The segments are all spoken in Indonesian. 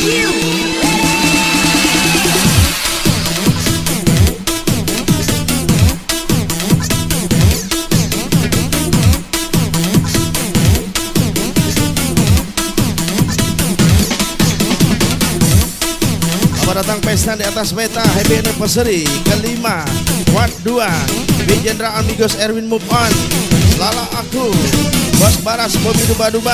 Datang pesta di atas peta happy anniversary kelima Ward 2 Big General Amigos Erwin Move On Lala Aku Bos Baras Bobby Duba Duba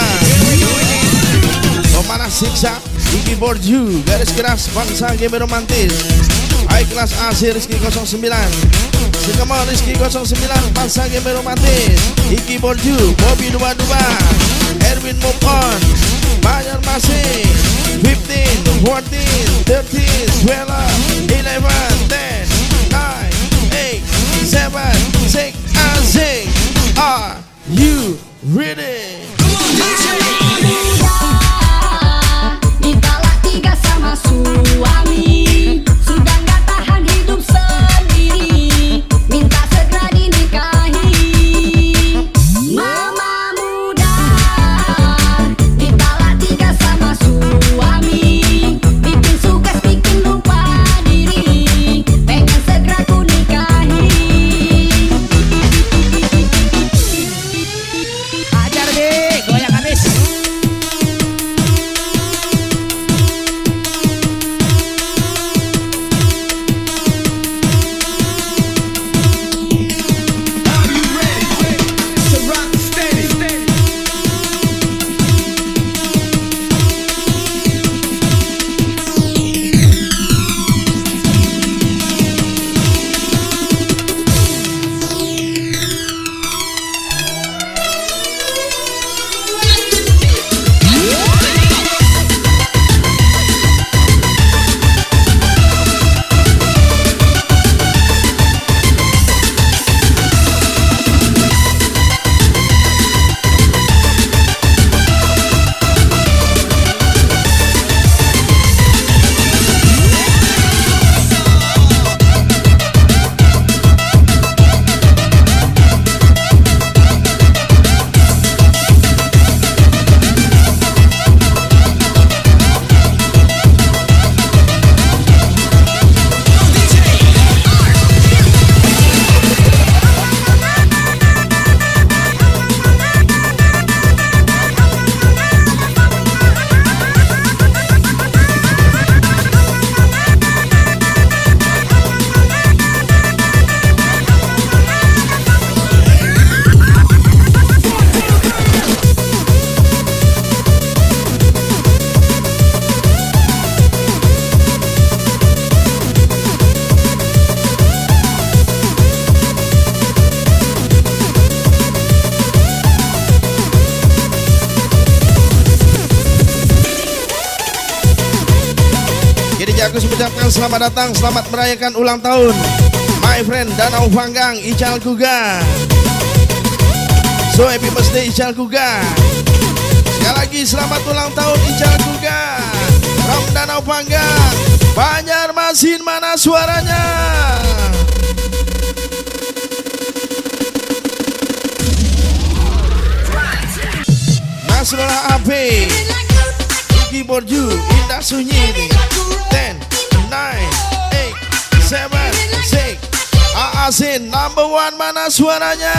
Pemanas Siksa Iki Borju Garis Keras Bangsa Game Romantis High Class AC Rizky 09 Sikemon Rizky 09 Bangsa Game Romantis Iki Borju Bobby Duba Duba Erwin Move On Banjarmasin 15, 14, 13, 12, 11, 10, 9, 8, 7, 6, and 6. Are you ready? Mintalah 3 sama suami, sudah gak tahan hidup sendiri, minta segera dinikahi. Mama muda, mintalah 3 sama suami, bikin sukses bikin lupa diri, pengen segera ku nikahi. Ajar deh, goyang habis. Aku mengucapkan selamat datang, selamat merayakan ulang tahun my friend Danau Panggang Ical Kuga. So happy birthday Ical Kuga. Sekali lagi selamat ulang tahun Ical Kuga from Danau Panggang Banjarmasin. Mana suaranya? Nasrullah AP Iki Borju Indah Sunyi 10, 9, 8, 7, 6. Aasin number 1. Mana suaranya?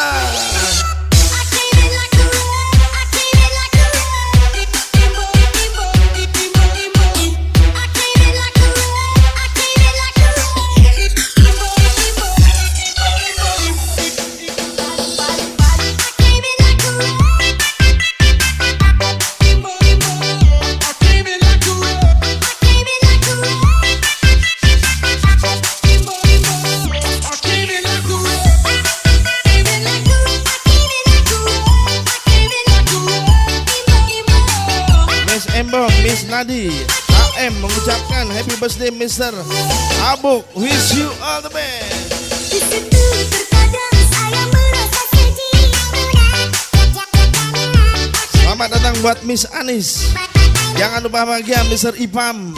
Miss Nadi AM mengucapkan happy birthday Mr. Abuk, wish you all the best. Selamat datang buat Miss Anis. Jangan lupa bahagia Mr. Ipam.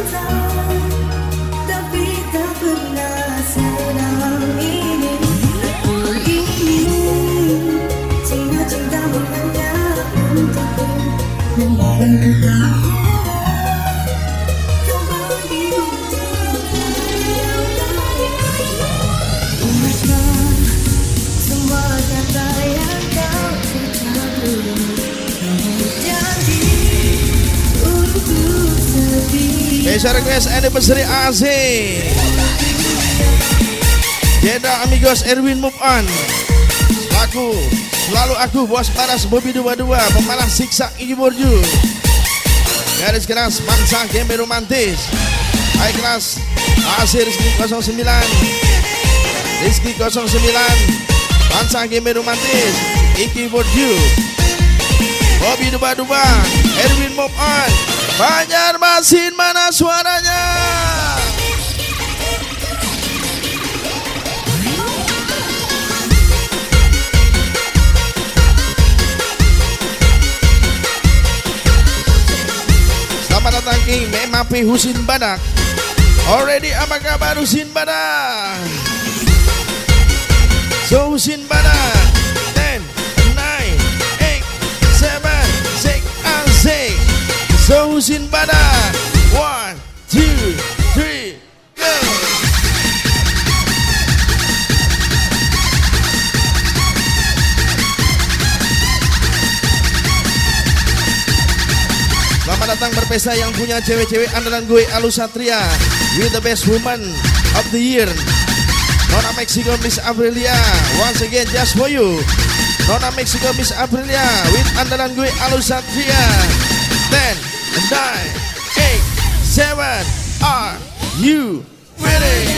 cinta, tapi tak pernah sedalam ini. Aku ingin cinta-cintamu hanya untukku, memang kau bagi untukku yang lain. Ingatlah semua kata yang kau ucap dulu. Special request anniversary AZ Jenderal Amigos Erwin Move On. Selalu aku bos paras Bobby 22 pemalas siksa Iki Borju. Garis keras bangsa game romantis. High class AZ Rizky 09 Rizky 09 bangsa game romantis Iki Borju Bobby 22 Erwin Move On. Banjarmasin mana suaranya? Selamat datang King Memapi Husin Badak. Already apa kabar Husin Badak? So Husin Badak 10, 9, 8, 7, 6, and 6. So Husin Badak 1, 2, 3, go. Selamat datang berpesta yang punya cewek-cewek andalan gue Alus Satria with the best woman of the year Nona Mexico Miss Aprilia. Once again just for you Nona Mexico Miss Aprilia with andalan gue Alus Satria. 10, 9, 8, 7, are you ready?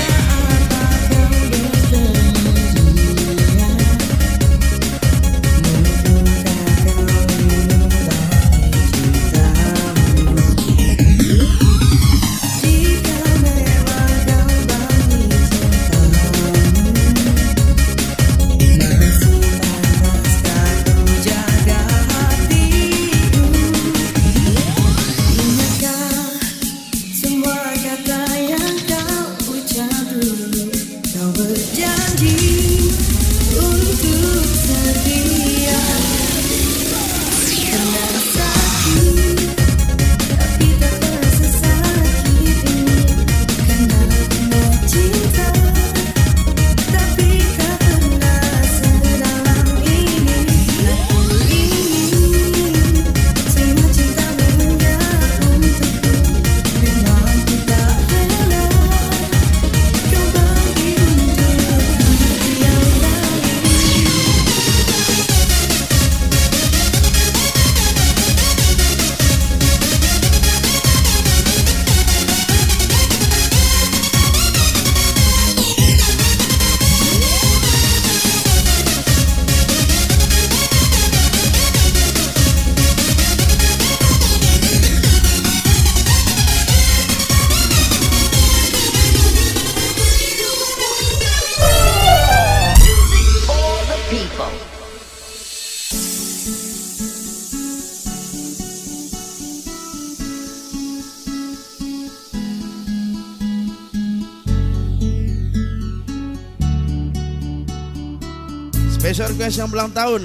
Special request yang ulang tahun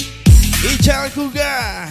Ical Kuga.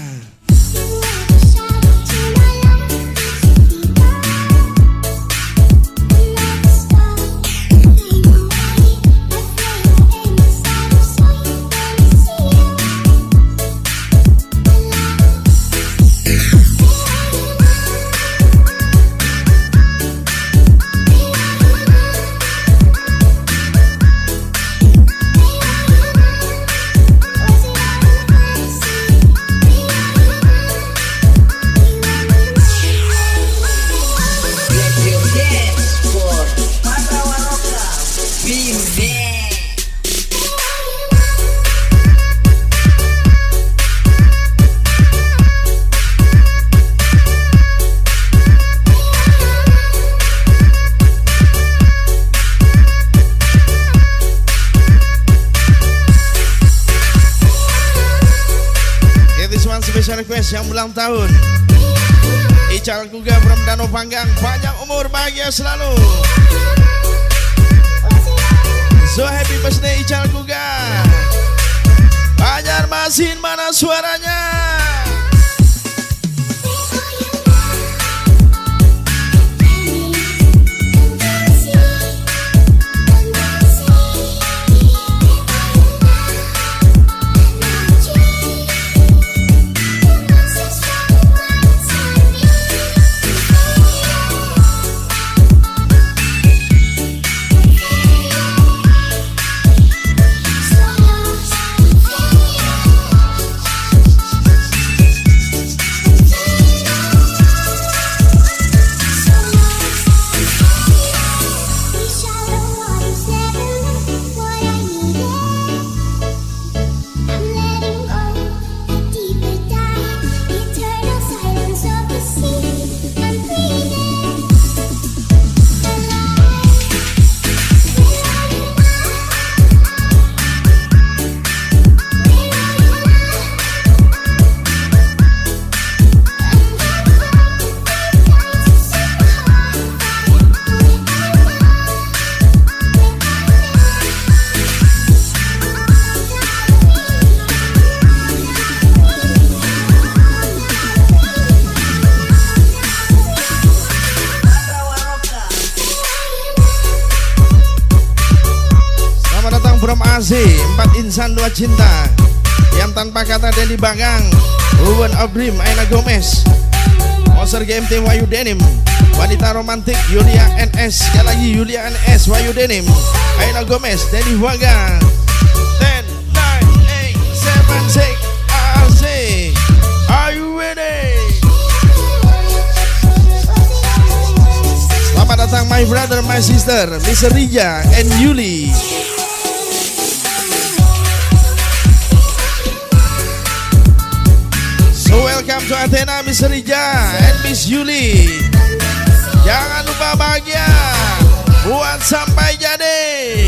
Special request yang ulang tahun Ical Kuga from Danau Panggang, panjang umur bahagia selalu. So happy birthday Ical Kuga. Banjarmasin mana suaranya? Empat insan dua cinta yang tanpa kata Denny Bagang, Woman of Dream Aina Gomez, Monster GMT Wahyu Denim, Wanita Romantik Yulia NS, sekali lagi Yulia NS Wahyu Denim, Aina Gomez, Denny Bagang. 10, 9, 8, 7, 6, I'll say, are you ready? Selamat datang my brother, my sister, Miss Rija and Yuli. Welcome to Athena, Miss Rija and Miss Yuli. Jangan lupa bahagia buat sampai jadi.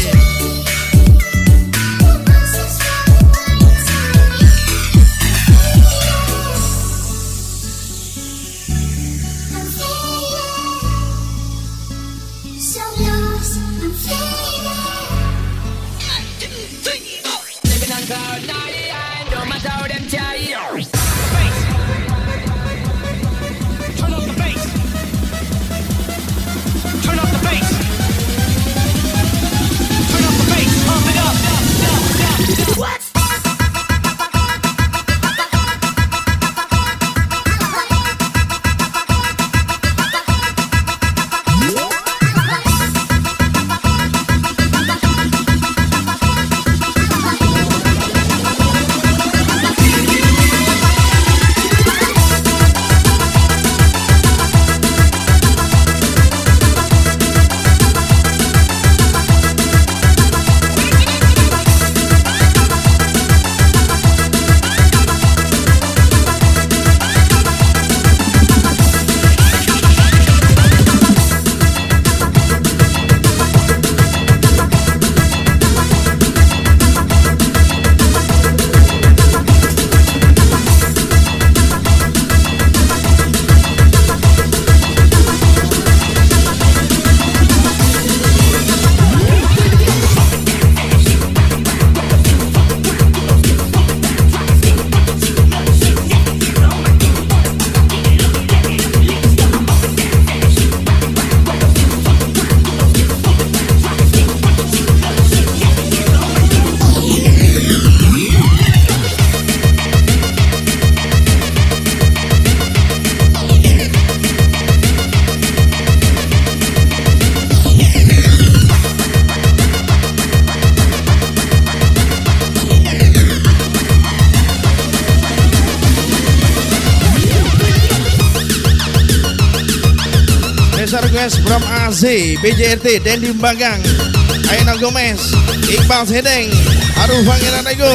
Request from AZ, BJRT, Dendi Bagang, Aina Gomez, Iqbal Sedeng, Arul Pangeran Ego,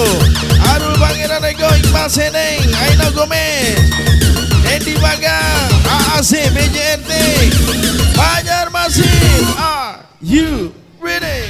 Iqbal Sedeng, Aina Gomez, Dendi Bagang, AAC, BJRT, Banjarmasin. Are you ready?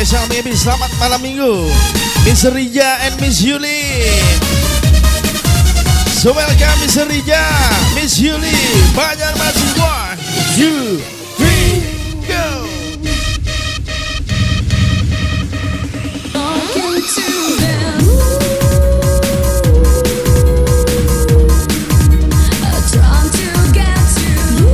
Special baby, selamat malam minggu Miss Rija and Miss Yuli. So welcome Miss Rija, Miss Yuli, Banjarmasin. 1, 2, 3, go. Talking to them, trying to get to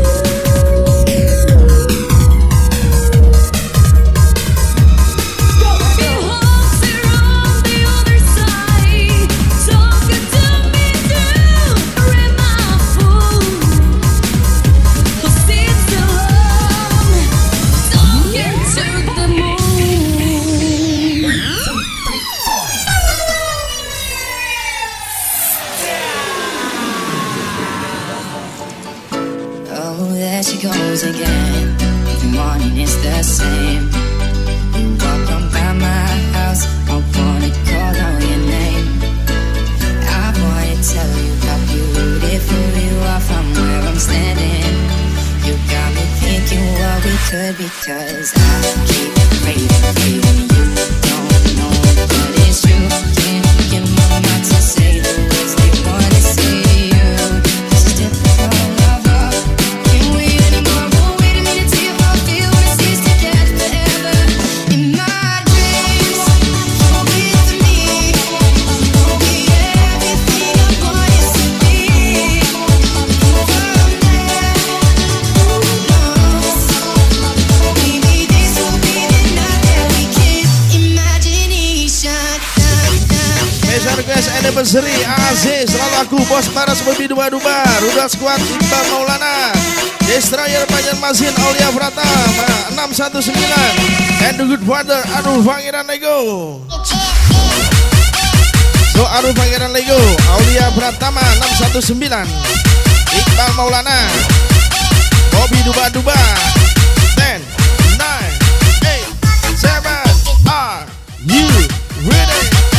broken hearts are on the other side. Talking to me too, am I a fool? Who sits alone, talking to the moon? Oh, there she goes again. Every morning it's the same. You walk on by my house, I wanna call out your name. I wanna tell you how beautiful you are from where I'm standing. You got me thinking what we could be, 'cause I keep craving you. Don't know but it's true. Can't get my mouth to say the words they wanna say to you. This is typical of love. Can't wait anymore, won't wait a minute till you all feel what it seems to get forever. In my dreams, you're with me. You'll be everything I want you to be. From there, who knows? Maybe this will be the night that we kiss. Imagination. Special request anniversary Aziz, selalu aku bos Paras Bobi Duba-Duba, Rudal Squad Iqbal Maulana, Destroyer Banjarmasin Aulia Pratama 619, and the good father Aduh Pangeran Lego. So Aduh Pangeran Lego, Aulia Pratama 619, Iqbal Maulana, Bobi Duba-Duba. 10, 9, 8, 7, are you ready?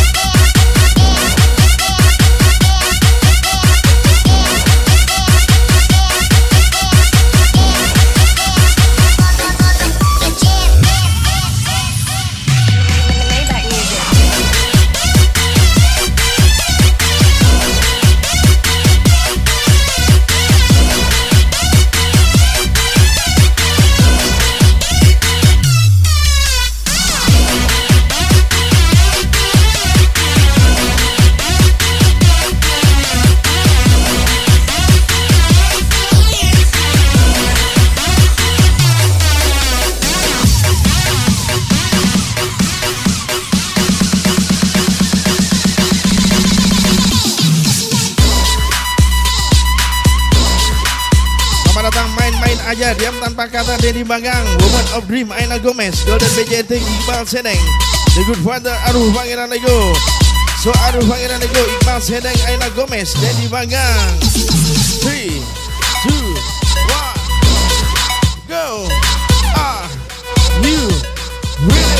Aja diam tanpa kata Dedi Bagang, Woman of Dream Aina Gomez, Golden BJT Iqbal Sedeng, The Good Father Aduh Pangeran Lego. So Aduh Pangeran Lego, Iqbal Sedeng, Aina Gomez, Dedi Bagang. 3, 2, 1, go. Are you ready?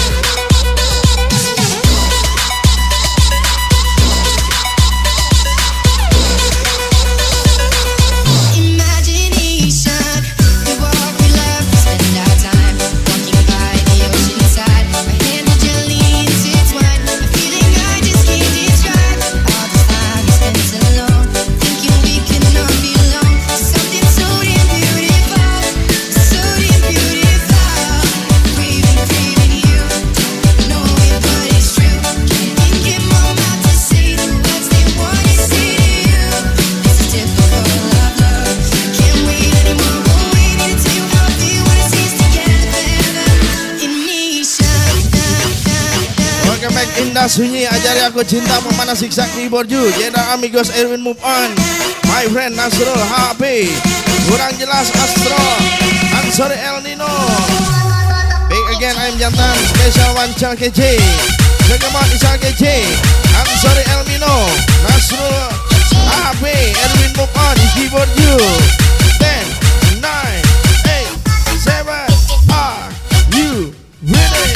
Indah Sunyi, ajari aku cinta memanah siksa keyboard you. Jenderal Amigos Erwin Move On, My Friend Nasrul HP, kurang jelas Astro, Ansori El Nino, Back Again I'm Jantan, Special One Chal KJ, Segemot Isal KJ, Ansori El Nino, Nasrul HP, Erwin Move On, keyboard you. 10, 9, 8, 7, are you ready?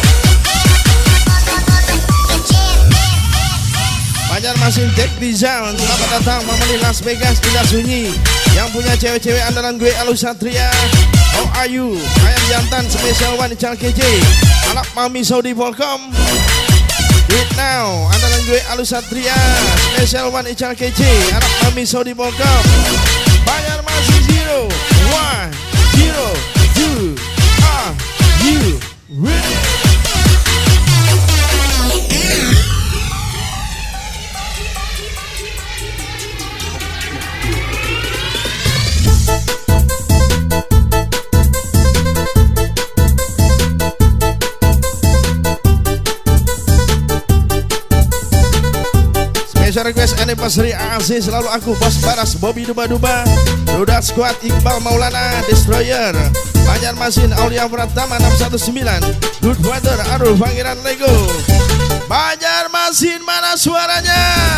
Banjarmasin Tech Design on. Selamat datang Mama di Las Vegas, Indah Sunyi. Yang punya cewek-cewek andalan gue Alus Satria. How are you? Ayam jantan special one Ical KJ. Anak Mami Saudi welcome. Do it now. Andalan gue Alus Satria. Special one Ical KJ. Anak Mami Saudi welcome. Bayar masih 0, 1, 0, 2. Are you ready? Special request anniversary AAC selalu aku Bos Baras Bobby Duba-Duba Rudat Squad Iqbal Maulana Destroyer Banjarmasin Aulia Pratama 619 Good Weather Arul Pangeran Lego Banjarmasin mana suaranya?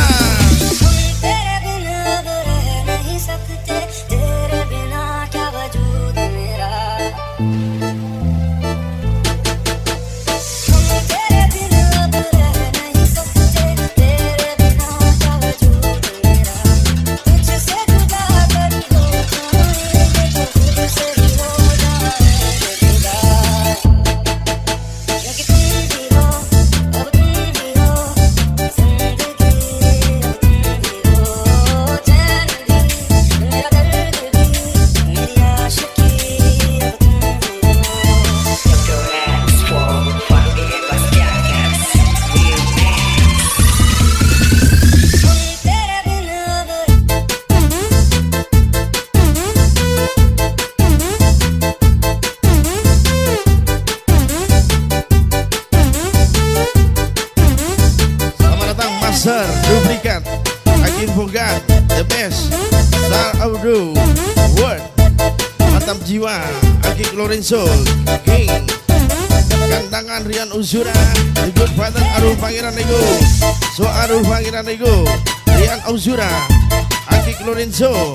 Duplikat Hakim Fogat The Best Star Audio Word Mantap Jiwa Akik Lorenzo King Gandangan Rian Uzura The Good Father Arul Pangeran Nego So Arul Pangeran Nego Rian Uzura Akik Lorenzo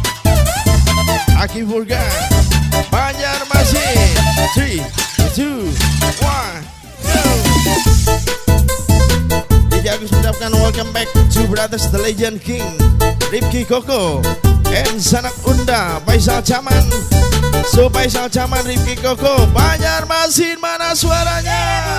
Hakim Fogat Banjarmasin 3, 2, 1 go. Agus mengucapkan welcome back to Brothers The Legend King Rifki Koko and Sanak Unda Faisal Caman. So Faisal Caman Rifki Koko Banjarmasin mana suaranya?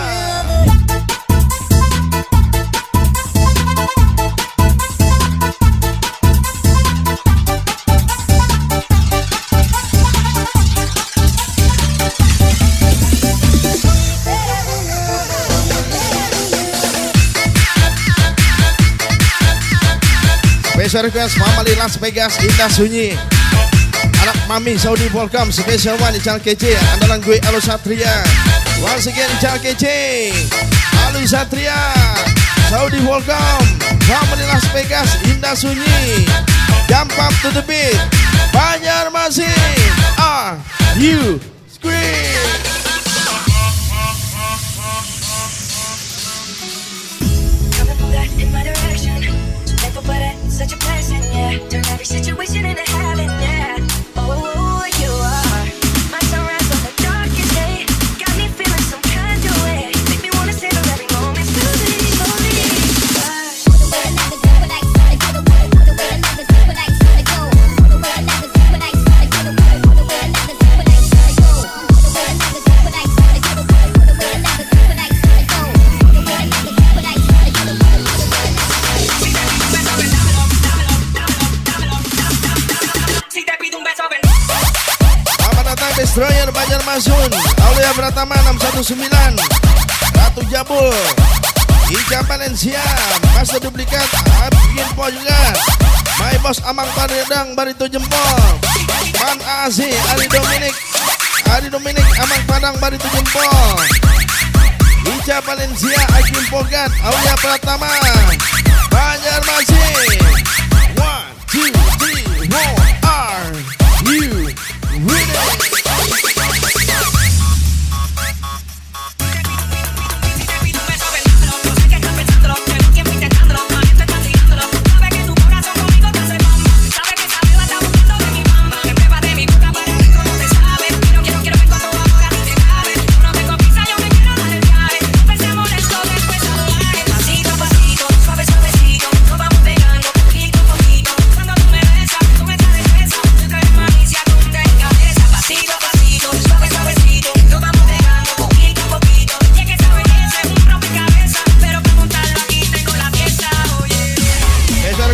Special request Mama di Las Vegas Indah Sunyi Anak Mami Saudi welcome. Special one Ical KC andalan gue Alus Satria. Once again Ical KC Alus Satria Saudi welcome. Mama di Las Vegas Indah Sunyi. Jump up to the beat. Banjarmasin Are you scream? Such a blessing, yeah. Turn every situation into heaven, yeah. Oh, you are my sunrise on the darkest day. Got me feeling some kind of way. Make me wanna savor every moment slowly, slowly. Destroyer Banjarmasin Aulia Pratama 619 Ratu Jabul Ica Valencia Master Duplikat Abgin Po juga My Boss Amang Padang Barito Jempol Man AC Ari Dominic Amang Padang Barito Jempol Ica Valencia Abgin Pogat Aulia Pratama Banjarmasin 1, 2, 3, 4 Are you ready? Pasito, pasito, suave, suavecito, nos vamos pegando.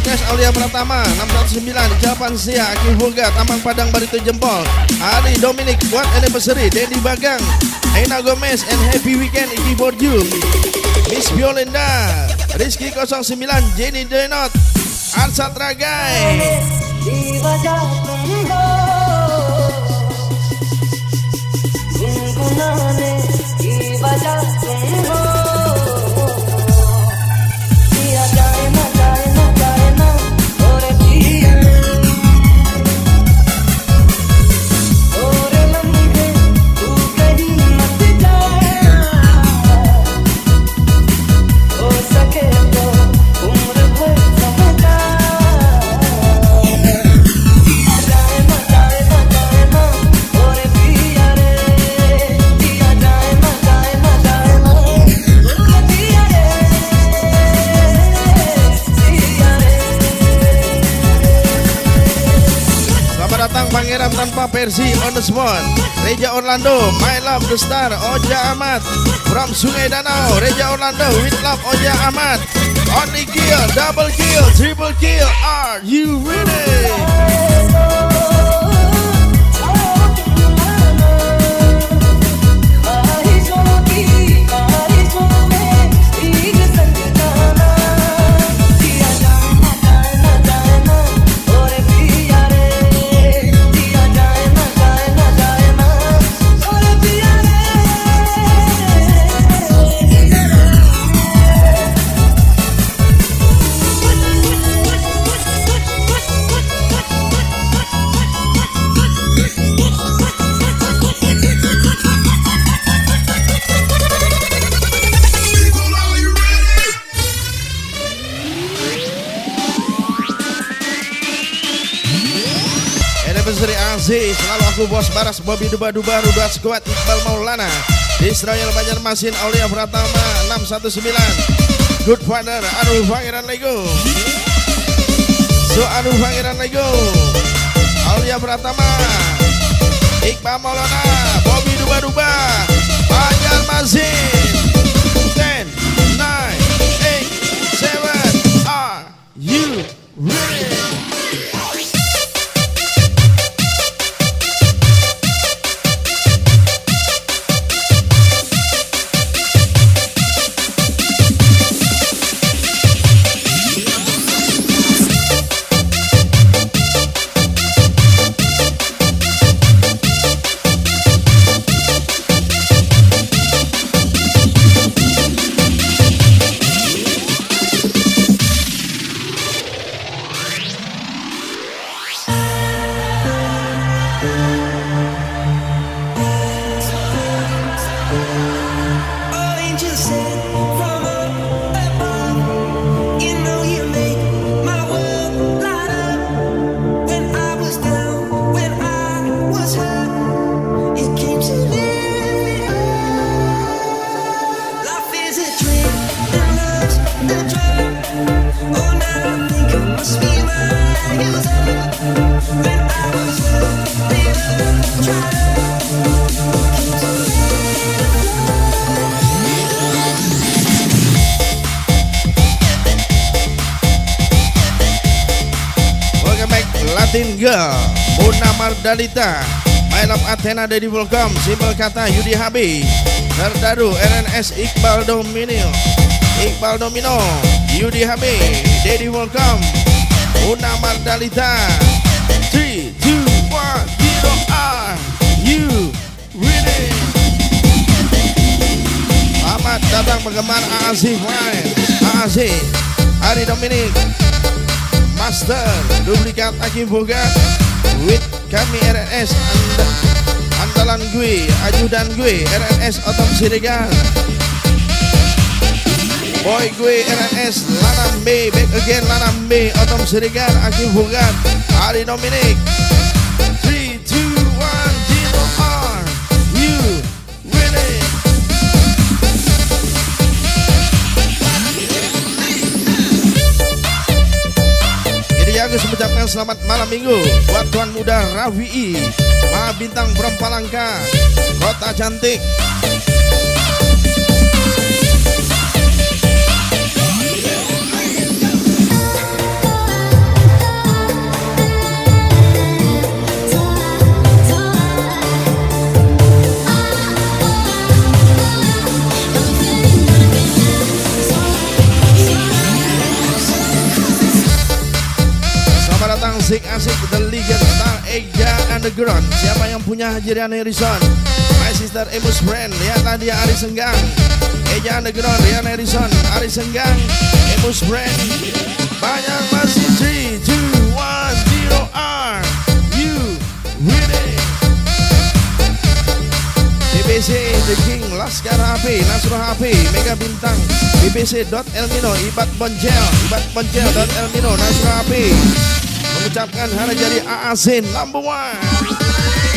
Sukses Aulia Pratama 619 Japan Sia Aki Boga Taman Padang Barito Jempol Ali Dominic buat anniversary Dedi Bagang Aina Gomez and happy weekend Iki Borju Miss Violenda Rizky 09 Jenny Denot Arsat Ragai di wajah तुमको गुनगुनाने की वजह तुमको दिया जाए ना और पिया और लम्हे तू कहीं मत जाए हो सके तो उम्र भर समझा datang Pangeran tanpa versi on the spot Reja Orlando My Love The Star Oja Ahmad from Sungai Danau Reja Orlando with love Oja Ahmad only kill double kill triple kill are you ready selalu aku bos Baras Bobby Duba-Duba Rudat Squad Iqbal Maulana Israel Banjarmasin Aulia Pratama 619 Good Father Aduh Pangeran Lego So Aduh Pangeran Lego Aulia Pratama Iqbal Maulana Bobby Duba-Duba Banjarmasin 10, 9, 8, 7 Are you ready? Latin Girl Mona Mardalita My Love Athena Dedi Volcom Simple Kata Yudi Habi Terdaru RNS Iqbal Domino Yudi Habi Dedi Volcom Mona Mardalita 3, 2, 1 0 are you ready? Selamat datang penggemar AAC Fine AAC Ari Dominic Master duplikat Aki Boga with kami RNS andalan gue ajudan gue RNS Otom Siregar boy gue RNS Lanam B back again Lanam B Otom Siregar Aki Boga Ari Dominic 3, 2, 1 0 are you ready? Agus mengucapkan selamat malam minggu buat tuan muda Rafi'i Maha Bintang Palangka Kota Cantik. tentang Zik Asik The Legend tentang Eja Underground. Siapa yang punya Hajirian Harrison? My sister Emus Brand. Lihatlah dia Ari Senggang. Eja Underground, Rian Harrison, Ari Senggang, Emus Brand. Banyak masih 3, 2, 1, 0 R. You ready? BBC The King, Laskar HP, Nasrul HP, Mega Bintang, BBC Elmino, Ibat Bonjel, Elmino, Nasrul HP mengucapkan hari jadi AAZ number 1.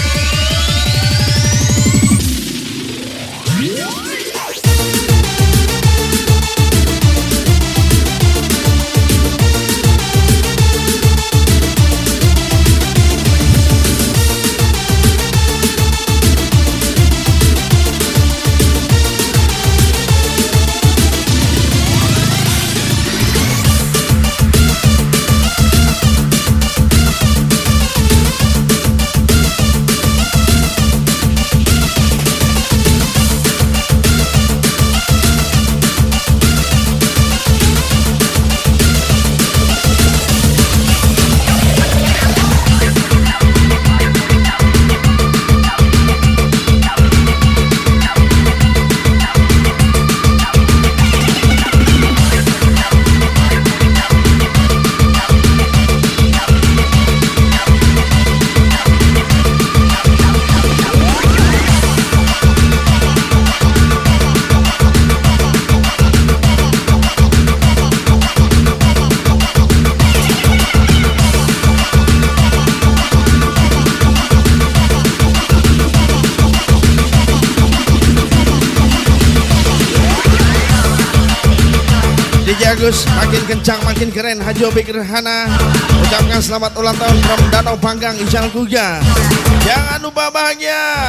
Agus makin kencang makin keren. Haji Obek Gerhana ucapkan selamat ulang tahun from Danau Panggang Ical Kuga. Jangan lupa bahagia.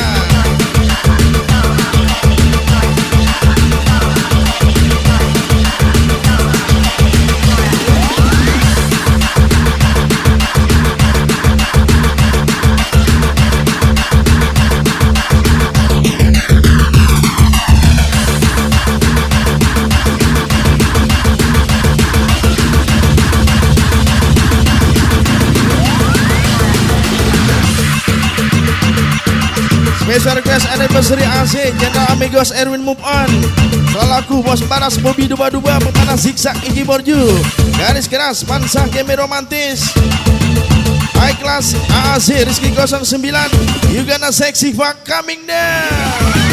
Special request anniversary AC Jenderal Amigos Erwin Move On. Selaku bos panas Bobby Duba-Duba, pemanah zigzag Iki Borju, garis keras Pansah Game Romantis, High Class AAZ Rizky 09, You Gonna Sexy Fuck coming down.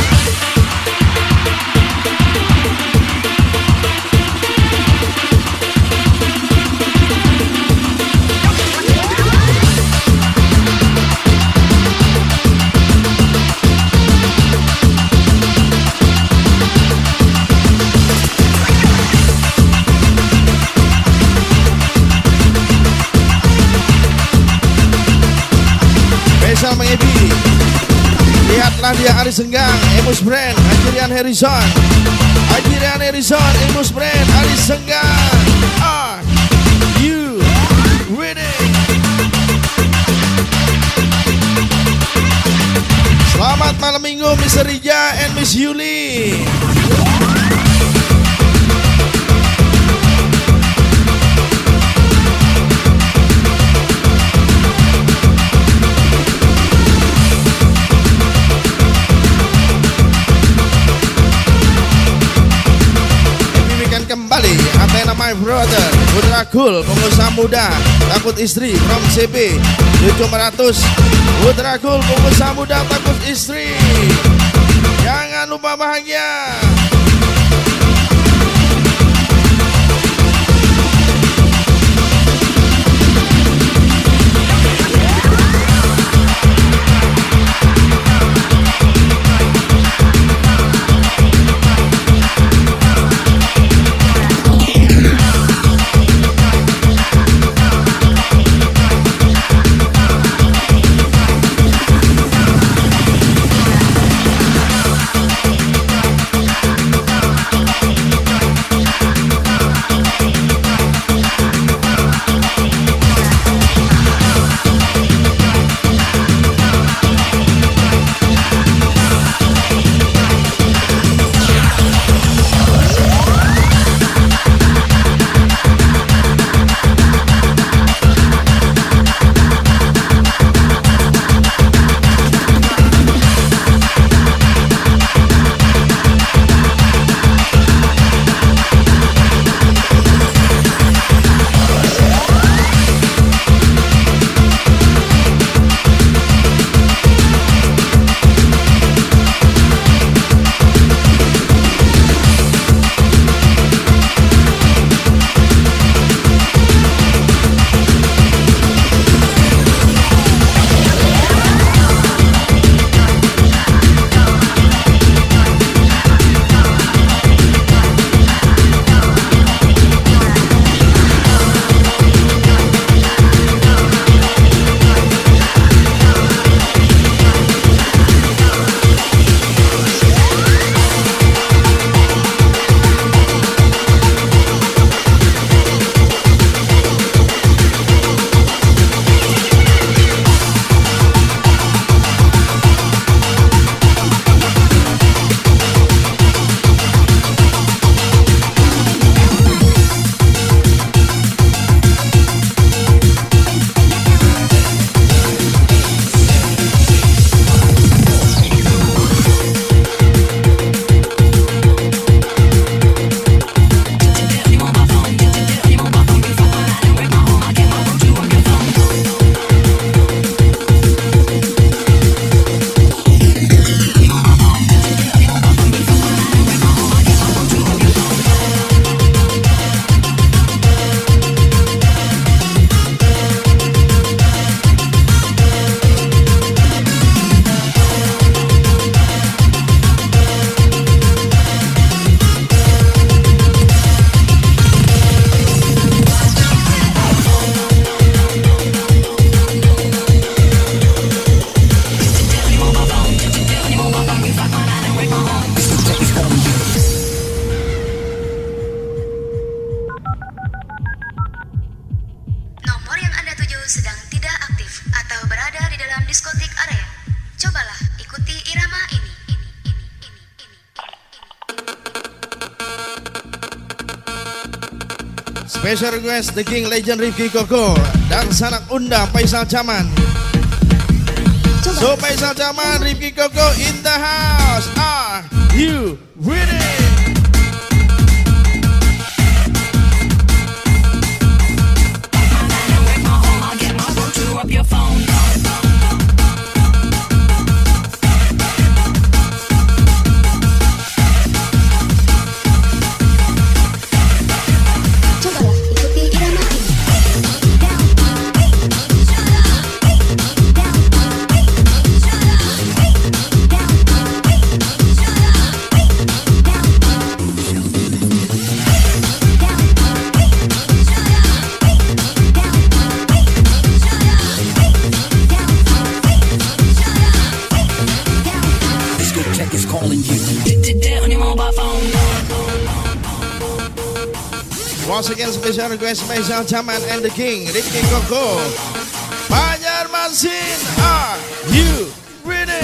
Lihatlah dia Ari Senggang, Emus Brand, Hajirian Harrison, Emus Brand, Ari Senggang. Are you ready? Selamat malam minggu Mr. Rija and Miss Yuli. Kembali Athena my brother, Putra Cool, pengusaha muda takut istri from CP 700. Putra Cool, pengusaha muda takut istri. Jangan lupa bahagia. sedang tidak aktif atau berada di dalam diskotik area, cobalah ikuti irama ini. Special request The King Legend Rifki Koko dan Sanak Unda Faisal Jaman. So Faisal Jaman, Rifki Koko in the house. Are you ready? Once again, special request Faisal Jaman and the King Rifki Koko. Banjarmasin, are you ready?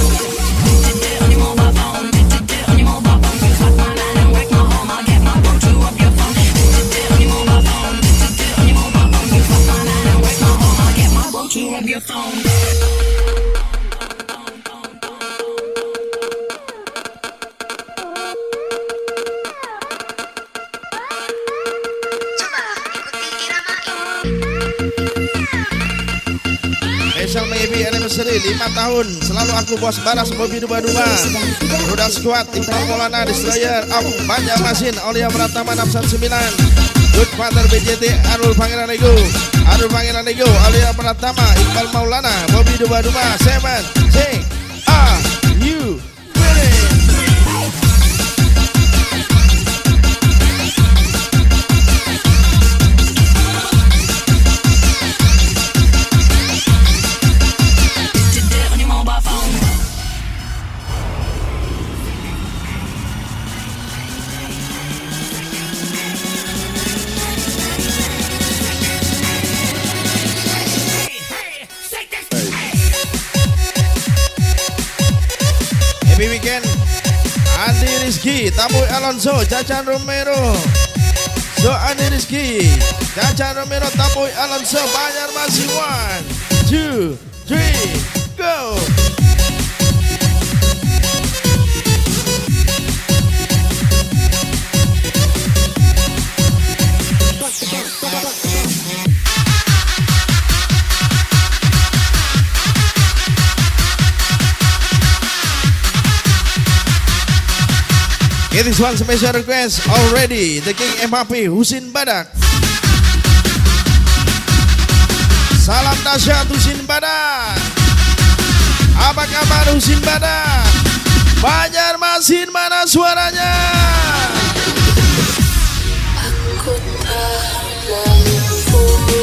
Special maybe anniversary 5 tahun. Selalu aku bos baras Bobby Duba-Duba. Udah squad Iqbal Maulana Destroyer of Banjarmasin, Aulia Pratama 69. Good Father BJT Arul Pangeran Nego, Arul Pangeran Nego, Aulia Pratama, Iqbal Maulana, Bobby Duba-Duba. 7, 6, are you ready? Happy weekend Andi Rizky, Taboy Alonso, Cacan Romero. So Andi Rizky, Cacan Romero, Taboy Alonso, Banjarmasin. 1, 2, 3, go. It is one special request already. The King MHP Husin Badak. Salam dahsyat Husin Badak. Apa kabar Husin Badak? Banjarmasin mana suaranya? Aku tak mampu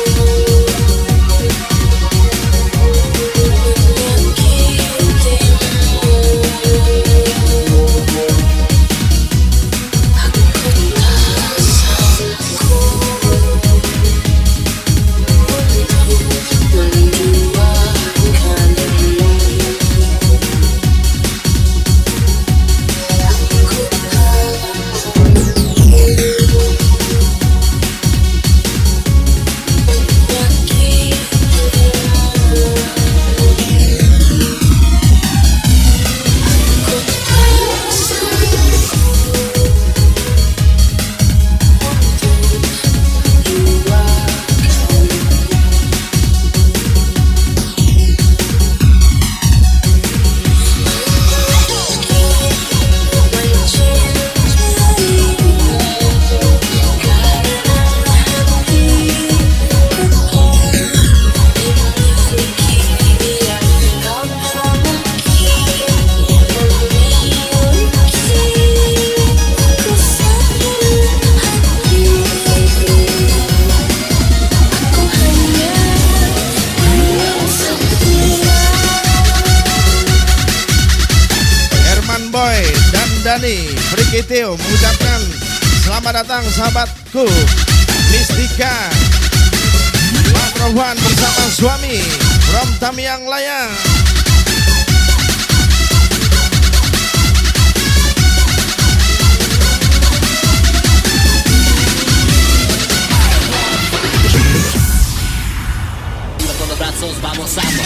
Dani Brikiteo mengucapkan selamat datang sahabatku Mistika. Rovan bersama suami from Tamiang Layang. Con los brazos vamos, vamos.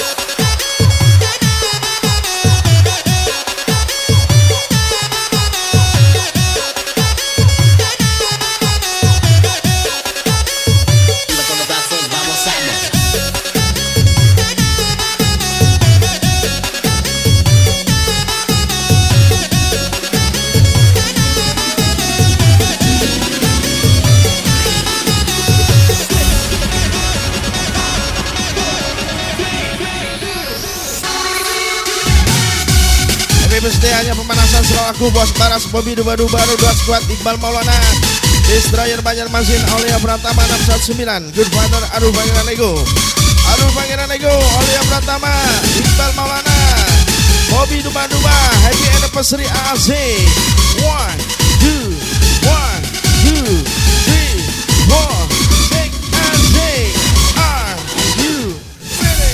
Mesti hanya pemanasan selalu aku Bos Baras, Bobby Duba-Duba, baru 2 squad, Iqbal Maulana, Destroyer Banjarmasin, Aulia Pratama 619, Good Father, Aduh Pangeran Ego, Aulia Pratama, Iqbal Maulana, Bobby Duba-Duba, Happy Anniversary AC. 1, 2, 1, 2, 3, 4, 6 and 6. Are you ready?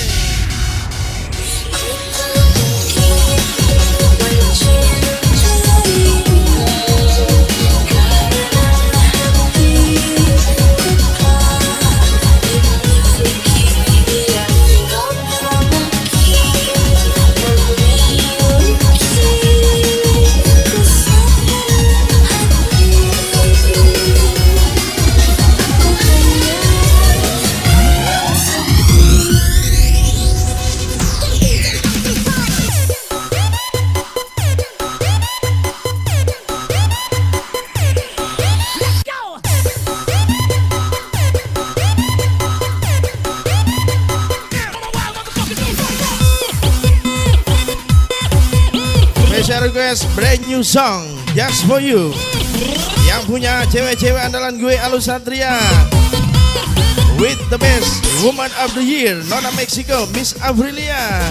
Request brand new song just for you. Yang punya cewek-cewek andalan gue Alus Satria with the best woman of the year, Nona Mexico, Miss Aprilia.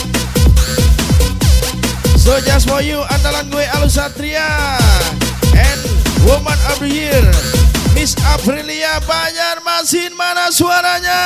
So just for you andalan gue Alus Satria and woman of the year Miss Aprilia Banjarmasin, mana suaranya?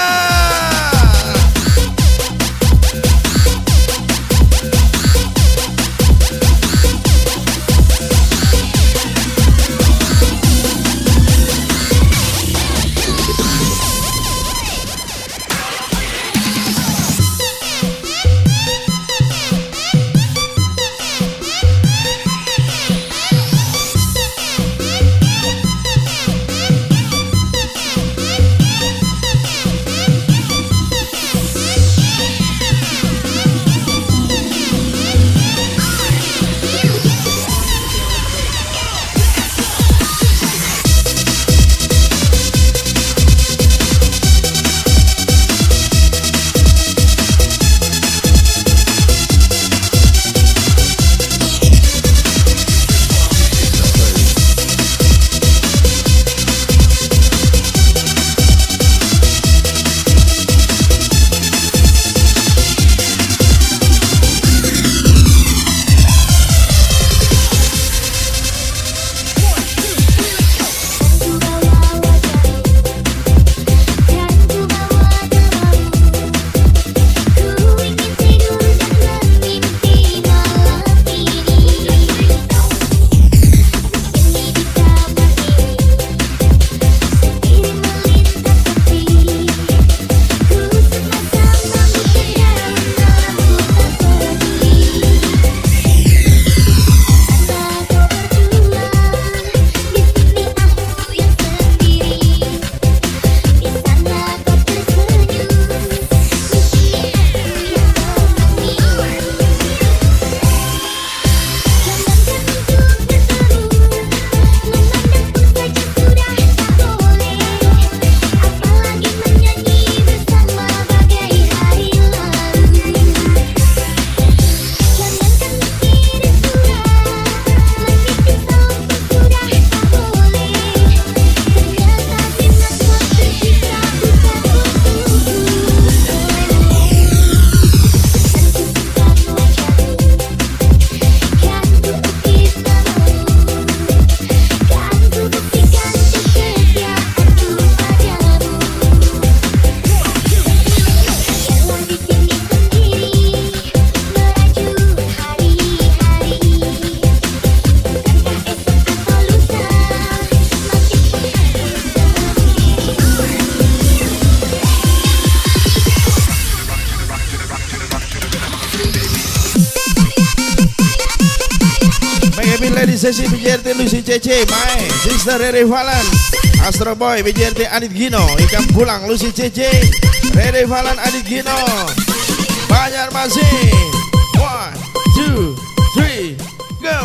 Lady Sesi BJRT Lucy CC Mae Sister Rere Falan Astro Boy BJRT Adit Gino Ikan pulang Lucy CC Rere Falan Adit Gino Banjarmasin 1, 2, 3 go.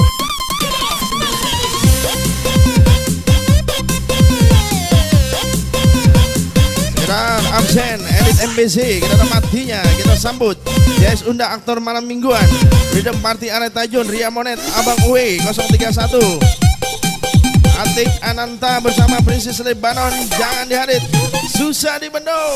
Sekarang absen Elit MBC, kita tematinya, kita sambut Yes Unda aktor malam mingguan Freedom Party Ale Tajun, Ria Monet, Abang Uwe 031 Atik Ananta bersama Princess Lebanon. Jangan diharit, susah dibendung.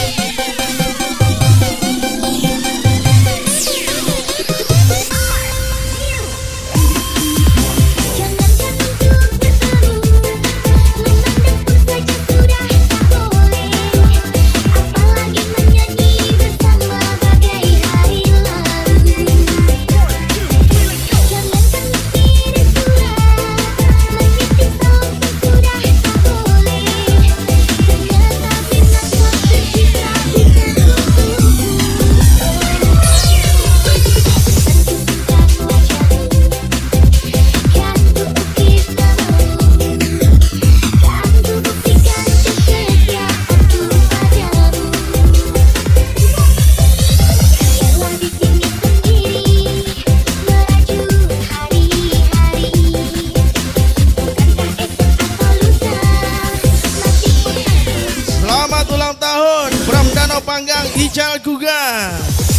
Ical Kuga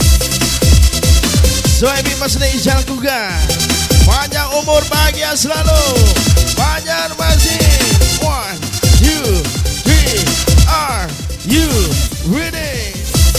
Soebi Masne Ical Kuga panjang umur bahagia selalu Banjarmasin 1, 2, 3 Are you ready?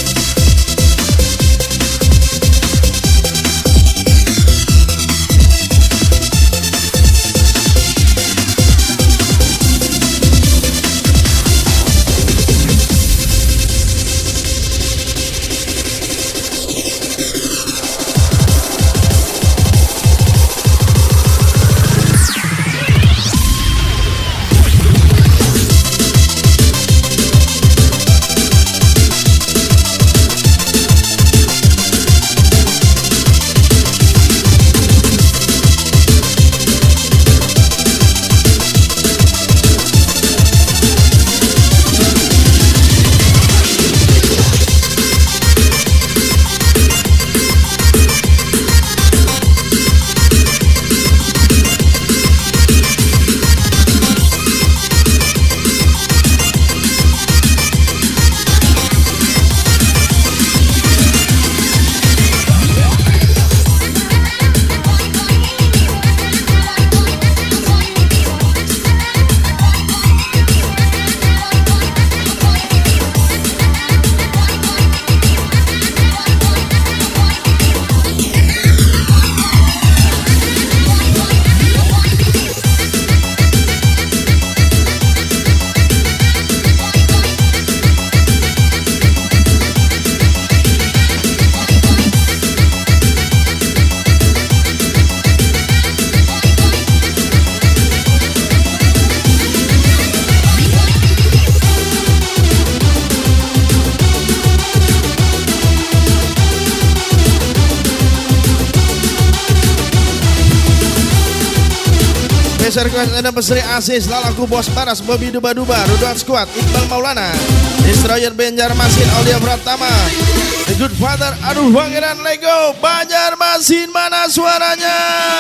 Request ada Pesri Asis, Lalaku Bos Baras, Bobby Duba-Duba, Rudolf Squad, Iqbal Maulana, Destroyer Banjarmasin, Aulia Pratama, The Good Father, aduh Pangeran Lego, Banjarmasin mana suaranya?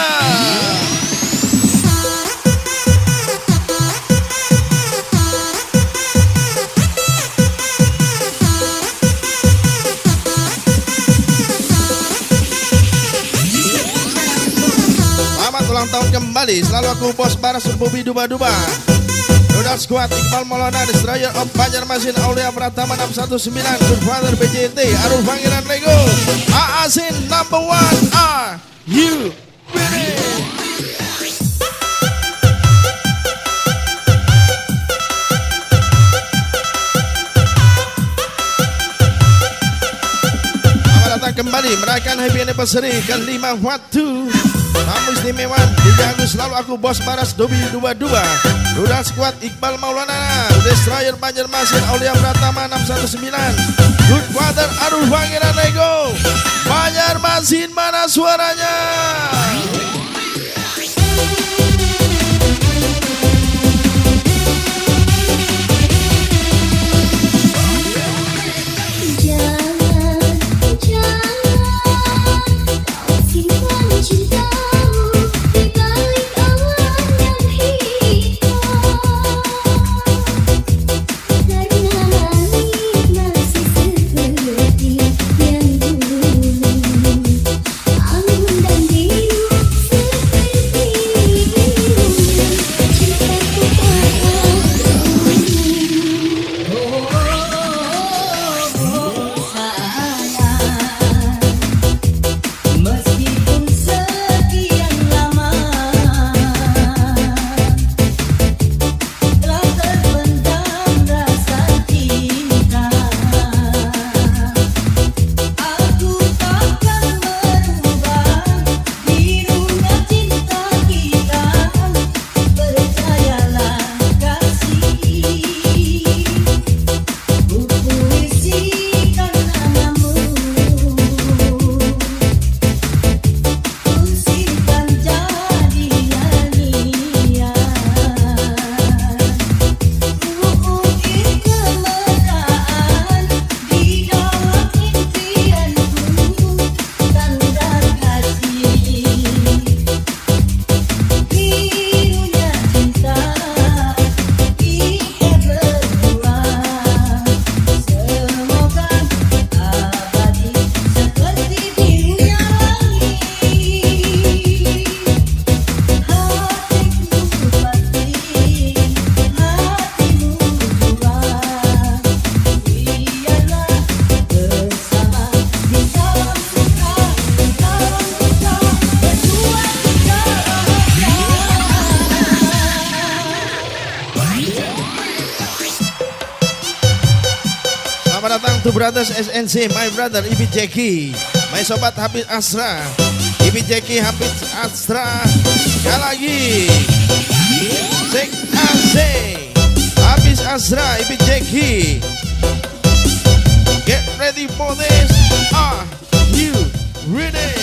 Ulang tahun kembali, selalu aku Bos Baras, Bobby Duba-Duba, Rudolf Squad, Iqbal Maulana, Destroyer of Banjarmasin, Aulia Pratama 619, Good Father BJT, Arul Pangeran Lego, Aasin number 1, are you ready? Selamat datang kembali merayakan Happy Anniversary ke-5 waktu. Tamu istimewa dijaga selalu aku Bos Baras, Dobi Duba-Duba, Rudolf Squad, Iqbal Maulana, Destroyer Banjarmasin, Aulia Pratama 619, Good Father, Arul Pangeran Lego, Banjarmasin mana suaranya? Selamat datang to Brothers SNC, my brother Ibi Jeki, my sobat Hafiz Asra, Ibi Jeki Hafiz Asra, sekali lagi, Sek Asik, Hafiz Asra, Ibi Jeki. Get ready for this. Are you ready?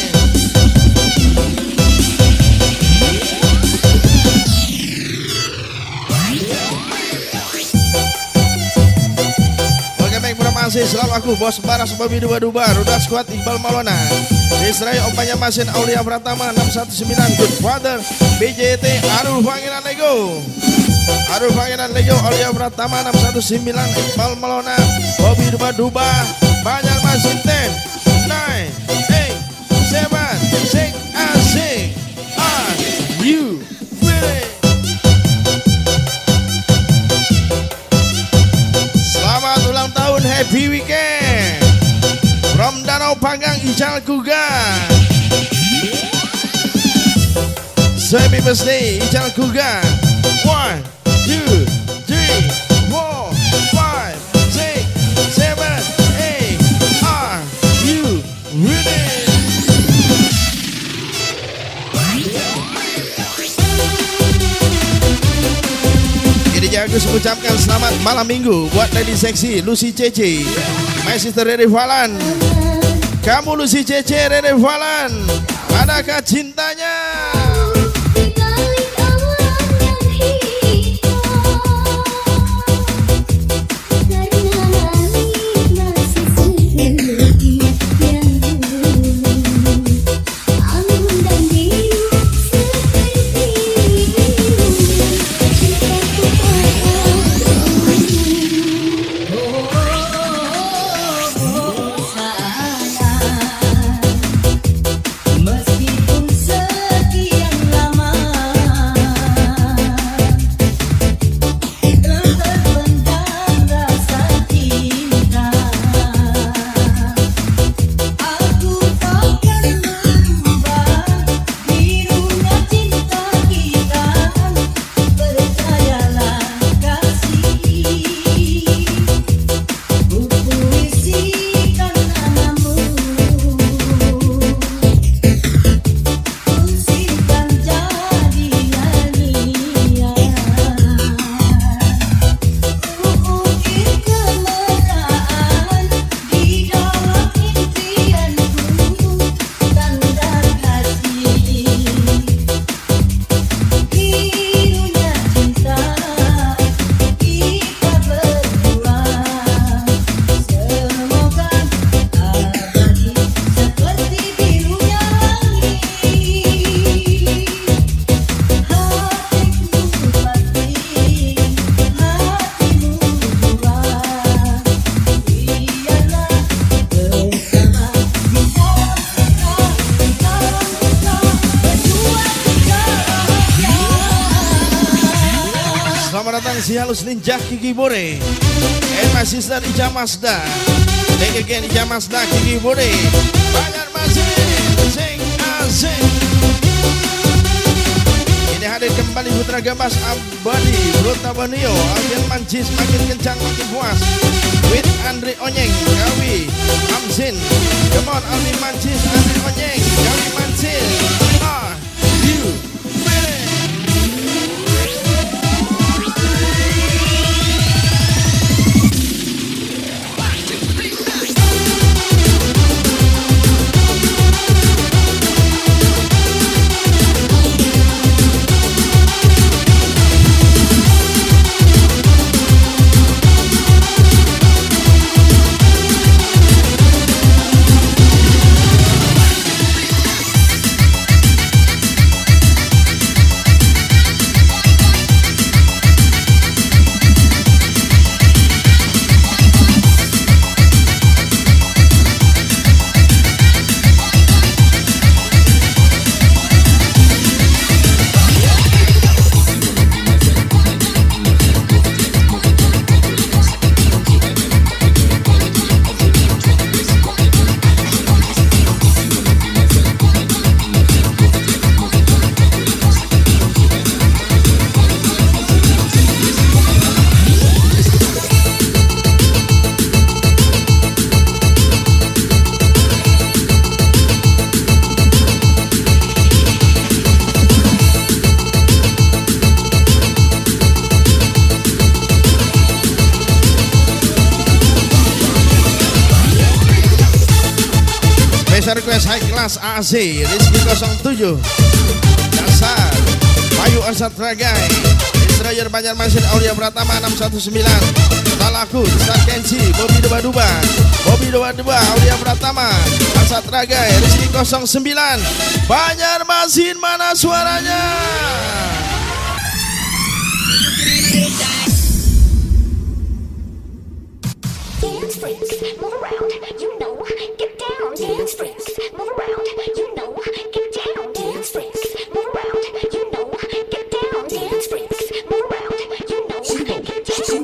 Masih selalu aku bos Baras Babi Duba-Duba Ruda Squad Iqbal Maulana Israel Ompanya Masin Aulia Pratama 619 Good Father BJT Arul Pangeran Lego Arul Pangeran Lego Aulia Pratama 619 Iqbal Maulana Babi Duba-Duba Banyak Masin 10 9 8 7 6 asik. Are you ready? Selamat ulang tahun, happy weekend from Danau Panggang Ical Kuga. Happy birthday Ical Kuga. 1 2 3 4 5 6 7 8. Are you ready? Jadi Agus mengucapkan selamat malam minggu buat Lady Seksi Lucy Cece, my sister Rere Falan. Kamu Lucy Cece, Rere Falan, manakah cintanya? Si halus ninja Kiki Bore and my sister Ija Mazda. Take again Ija Mazda Kiki Bore. Banyak masih sing asik. Ini hadir kembali Putra Gambas Abadi Bruta Banio Alvin Mancis makin kencang makin puas with Andre Onyeng Kawi Amzin. Come on Alvin Mancis, Andre Onyeng Kawi Mancis. Are you ready? Special request high class AC Rizky 07 Dasar Bayu Arsat Ragai Destroyer Banjarmasin Aulia Pratama 619 Talaku Star Kensi Bobby Duba-Duba Aulia Pratama Arsat Ragai Rizky 09 Banjarmasin mana suaranya. Dance friends, move around, you know, get down. Dance friends, move around, you know, get down. Dance friends, move around, you know, get down. Dance friends, move around, you know, get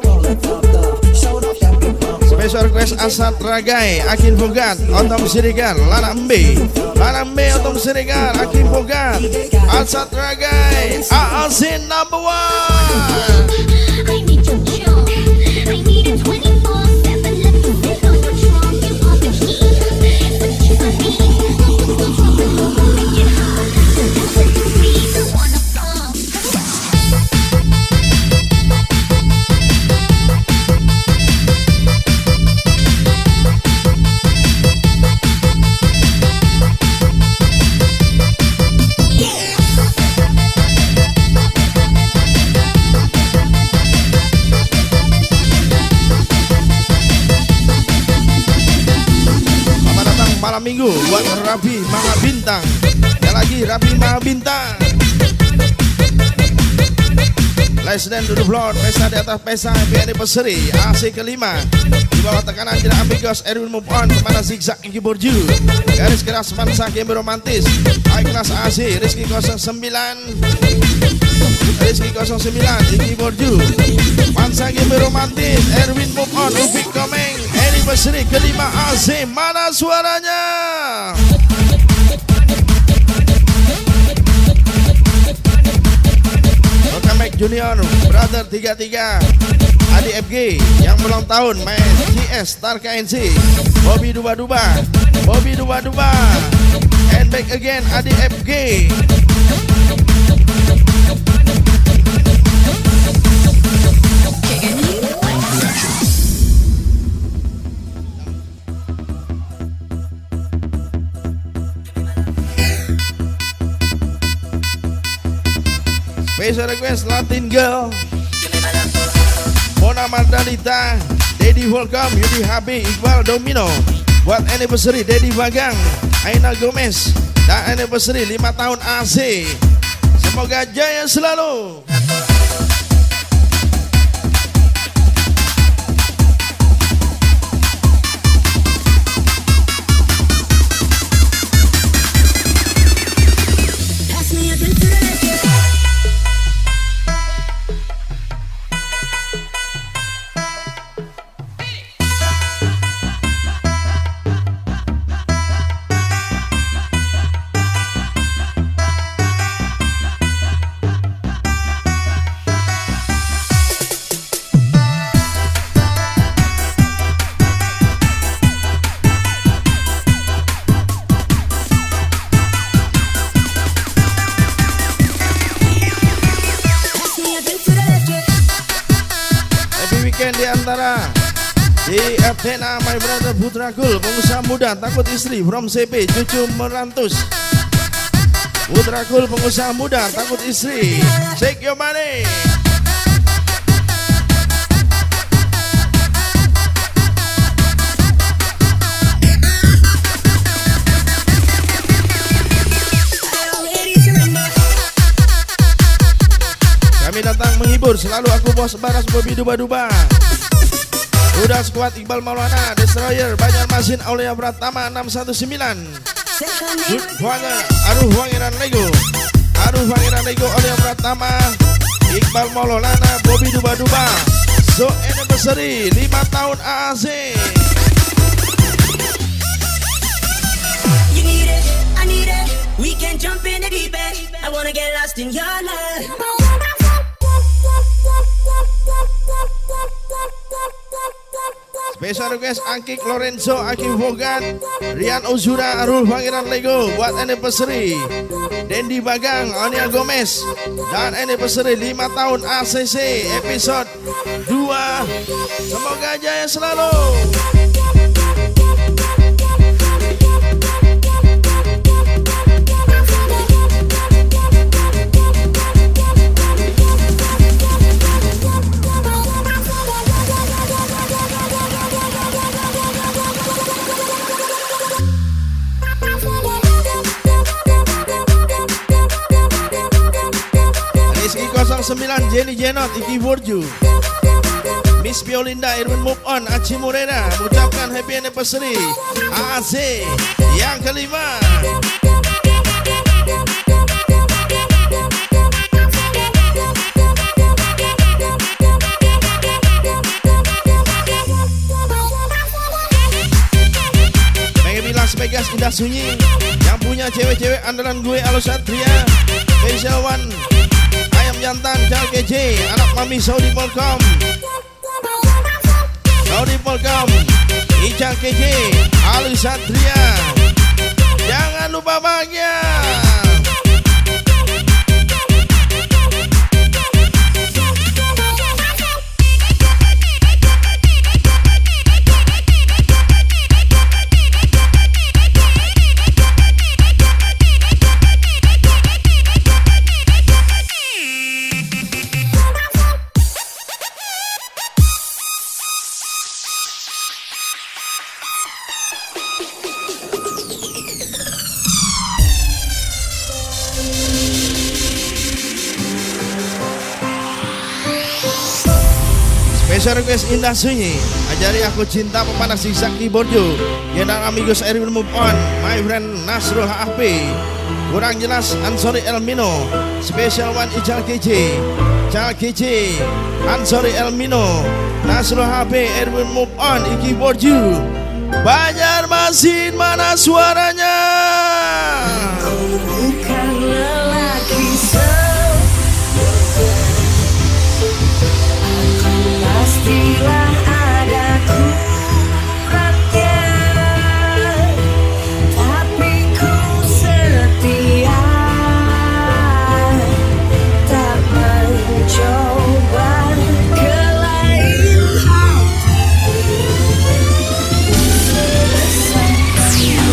down. Special request Asat Ragai Akin Bogat Otom Sirigan Lana Mbe Otom Sirigan Akin Bogat Asat Ragai AAC number 1. I need your joy, I need it 24/7. Let the rhythm control you on the key. But you and me, get high. That's what you need, the one of them. Malam minggu buat Rabi Maha Bintang. Sekali lagi Rabi Maha Bintang. Less than the floor, pesta di atas pesta, happy anniversary AC kelima. Di bawah tekanan tidak amigos, Erwin move on kepada zigzag Iki Borju. Garis keras Mansa game romantis. High class AC Rizky 09 Iki Borju. Mansa game romantis, Erwin move on, Ufik Komeng. Anniversary kelima AC mana suaranya. Mac Junior, Brother 33, Adi FG yang ulang tahun, main CS Star KNC, Bobby Duba-Duba, and back again Adi FG. Special request Latin Girl Mona Mardalita, Daddy Welcome, Yudi Habi, Iqbal Domino. Buat anniversary Daddy Bagang, Aina Gomez, dan anniversary 5 tahun AC. Semoga jaya selalu. Di Athena, my brother Putra Kul, pengusaha muda takut istri from CP, cucu merantus. Putra Kul, pengusaha muda takut istri. Shake your money. Kami datang menghibur, selalu aku bos Baras Bobby Duba-Duba. Udah squad Iqbal Maulana, Destroyer Banjarmasin Aulia Pratama 619. Aruh Wangiran Lego Aulia Pratama, Iqbal Maulana, Bobby Duba-Duba. So anniversary 5 tahun AAC. You need it, I need it. We can jump in the deep end. I wanna get lost in your love. Special request Angkik Lorenzo, Aki Vogan, Rian Ozura, Arul Pangeran Lego buat anniversary Dendi Bagang, Onia Gomez, dan anniversary 5 tahun ACC episode 2. Semoga jaya selalu. 09 Jenny Jenot Iki Borju, Miss Violinda Irwin Move On Aci Morena mengucapkan happy anniversary AC yang kelima. Las Vegas Indah Sunyi yang punya cewek-cewek andalan gue Alo Satria, Facial One, Ayam Jantan, Cal KJ, anak mami Saudi Polkom, Ical KJ, Alo Satria, jangan lupa bahagia. Special request Indah Sunyi, ajari aku cinta pepanas siksa Borjo, Yenang Amigos Erwin Move On, my friend Nasrul HP, kurang jelas Ansori Elmino, Special One Ical KJ, Cal KJ, Ansori Elmino, Nasrul HP, Erwin Move On, Iki Borju, Banjarmasin mana suaranya? Bukan lelaki pastilah ada kurangnya, tapi ku setia, tak mencoba ke lain hati, selesaikan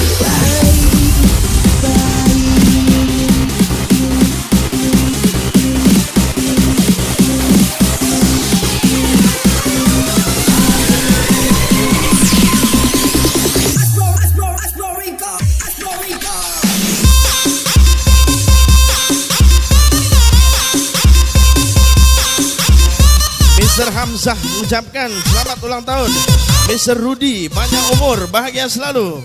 Mr. Hamzah mengucapkan selamat ulang tahun. Mr. Rudy banyak umur, bahagia selalu.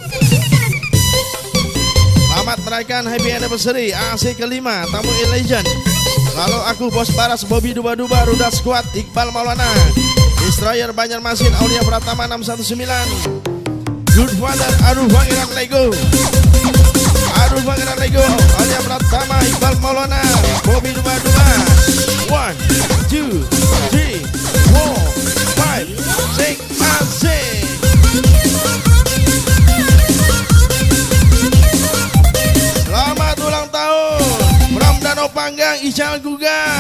Selamat merayakan happy anniversary AC kelima tamu Legend. Lalu aku Bos Baras, Bobby Duba-Duba, Ruda Squad, Iqbal Maulana, Destroyer Banjarmasin, Aulia Pratama 619, Good Father, Aduh Pangeran Lego, Aulia Pratama, Iqbal Maulana, Bobby Duba-Duba. 1, 2, 3, 4, 5, 6, asik. Selamat ulang tahun From Danau Panggang Ical Guga.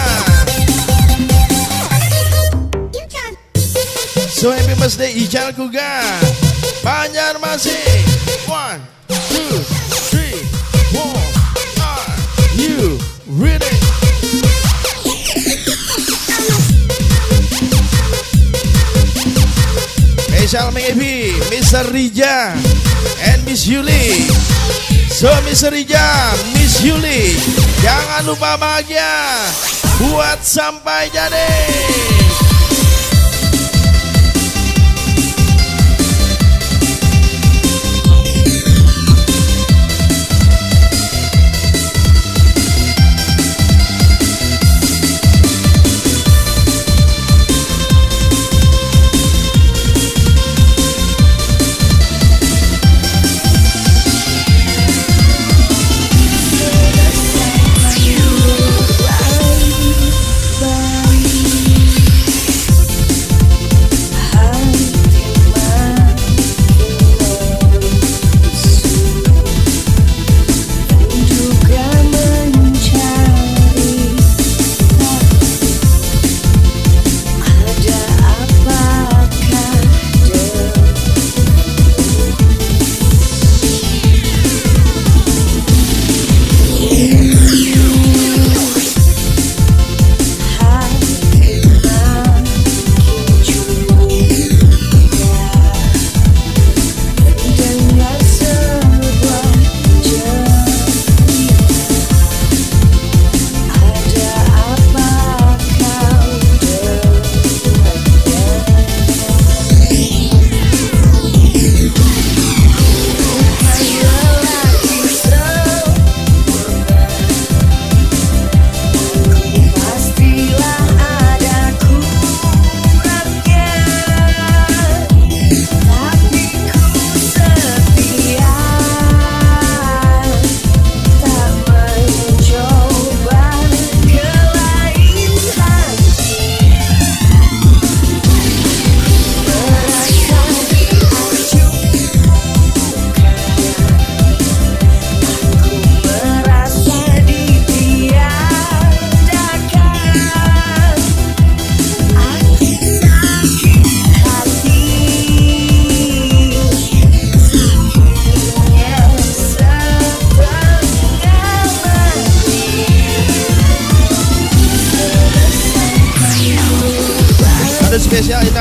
So happy birthday Ical Guga, Banjarmasin. 1, 2, 3, 4. Are you ready? Special maybe Mr. Rija and Miss Yuli. So Mr. Rija, Miss Yuli, jangan lupa bahagia buat sampai jadi.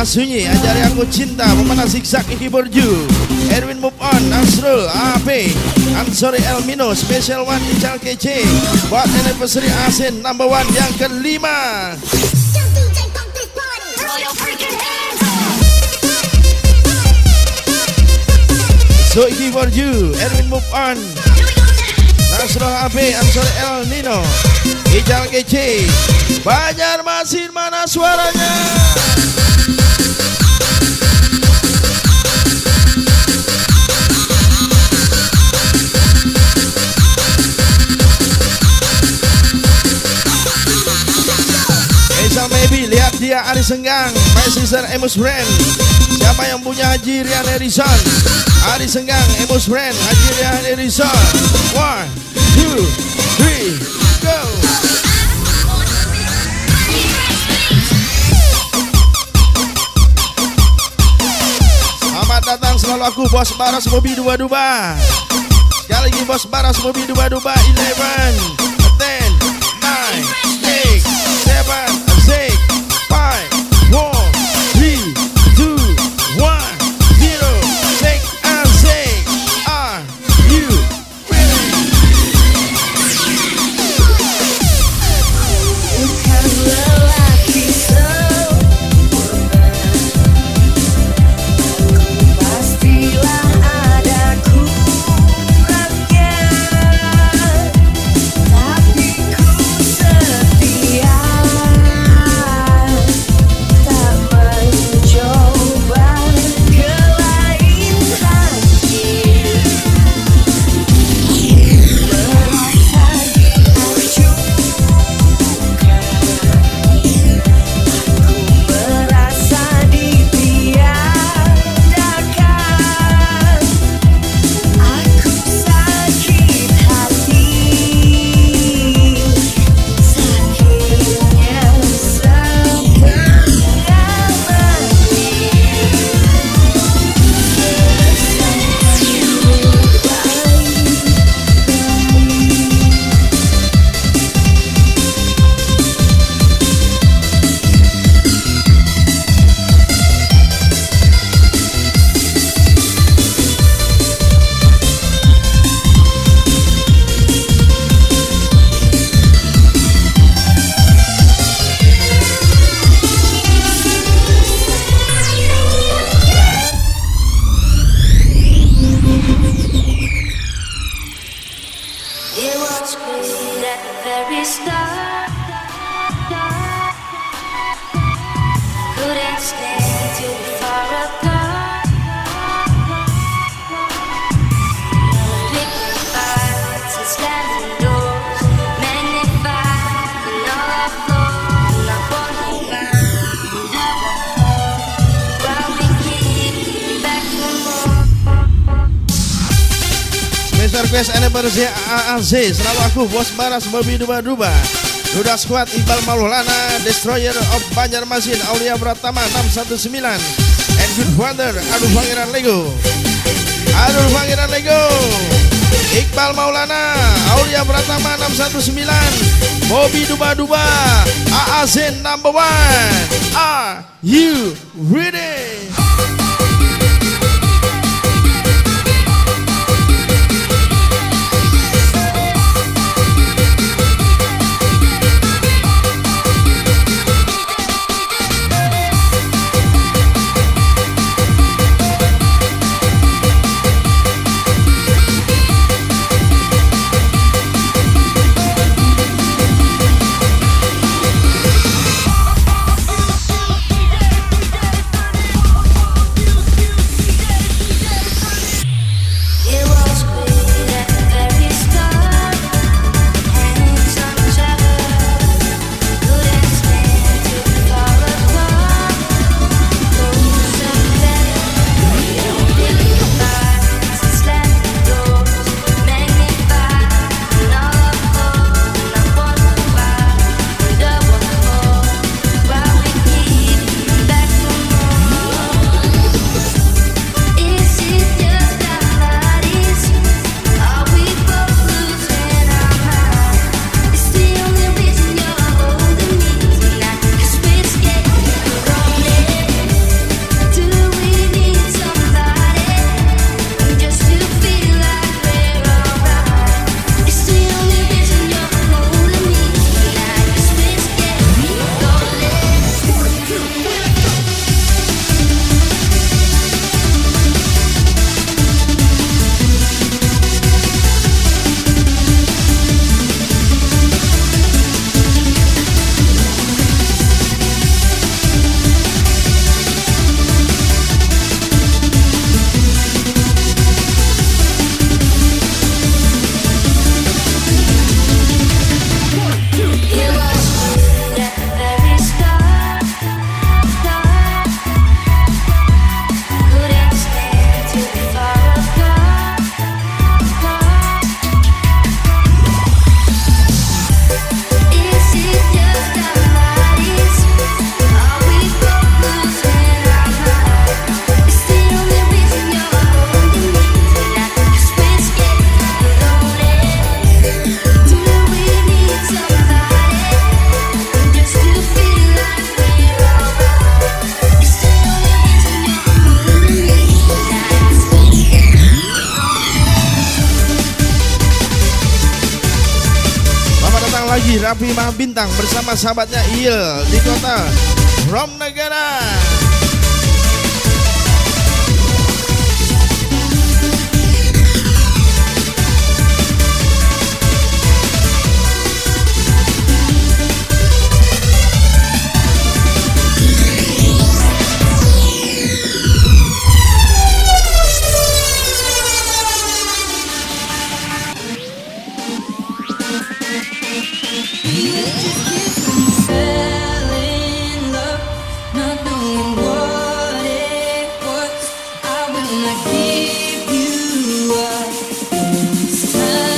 Nina Sunyi, ajari aku cinta, Pemana Zigzag, Iki Borju, Erwin Move On, Nasrul, AP, Ansori Elmino, Special One, Ical Kece, buat anniversary Asin number 1 yang kelima. So Iki Borju, Erwin Move On, Nasrul AP, Ansori Elmino, Ical Kece, Banjarmasin mana suaranya? Maybe lihat dia Ari Senggang, My Sister Emus Brand. Siapa yang punya Haji Rian Harrison? Ari Senggang, Emus Brand, Haji Rian Harrison. 1, 2, 3, go. Selamat datang selalu aku Bos Baras Bobby Duba-Duba. Sekali lagi Bos Baras Bobby Duba-Duba. 11, 10, 9, 8, 7, 6, 5, 4, 3, 2, 1, 0. Shake and shake. Are you ready? Bukan lelaki sempurna, pastilah ada kurangnya, tapi ku setia. It was clear at the very start. Couldn't stand to be far apart. Picking fights and slamming doors. Magnified and all our flaws. Not wanting while we keep back for more. Special Request Anniversary AAZ. Selalu aku Bos Baras Bobby Duba-Duba. Duda Squad Iqbal Maulana, Destroyer of Banjarmasin, Aulia Pratama 619, and Good Father Aduh Pangeran Lego. Aduh Pangeran Lego, Iqbal Maulana, Aulia Pratama 619, Bobby Duba-Duba, AAZ number 1. Are you ready? Haji Rafi Mahbintang bersama sahabatnya Il di kota Rom Negara. Fell in love, not knowing what it was. I will not give you up this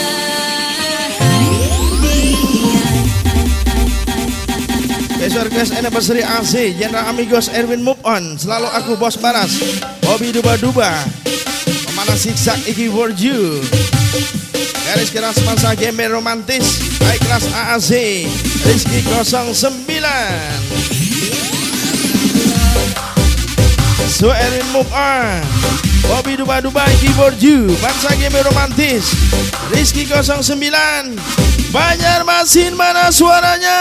time. Besok guys anniversary AC General Amigos Erwin Move On. Selalu aku Bos Baras Bobby Duba Duba Pemana Zigzag Iki for you. Garis keras masa game romantis high class AAC Rizky 09 So Erwin Move On Bobby Duba Duba Iki for you. Bangsa game romantis Rizky 09 Banjarmasin mana suaranya.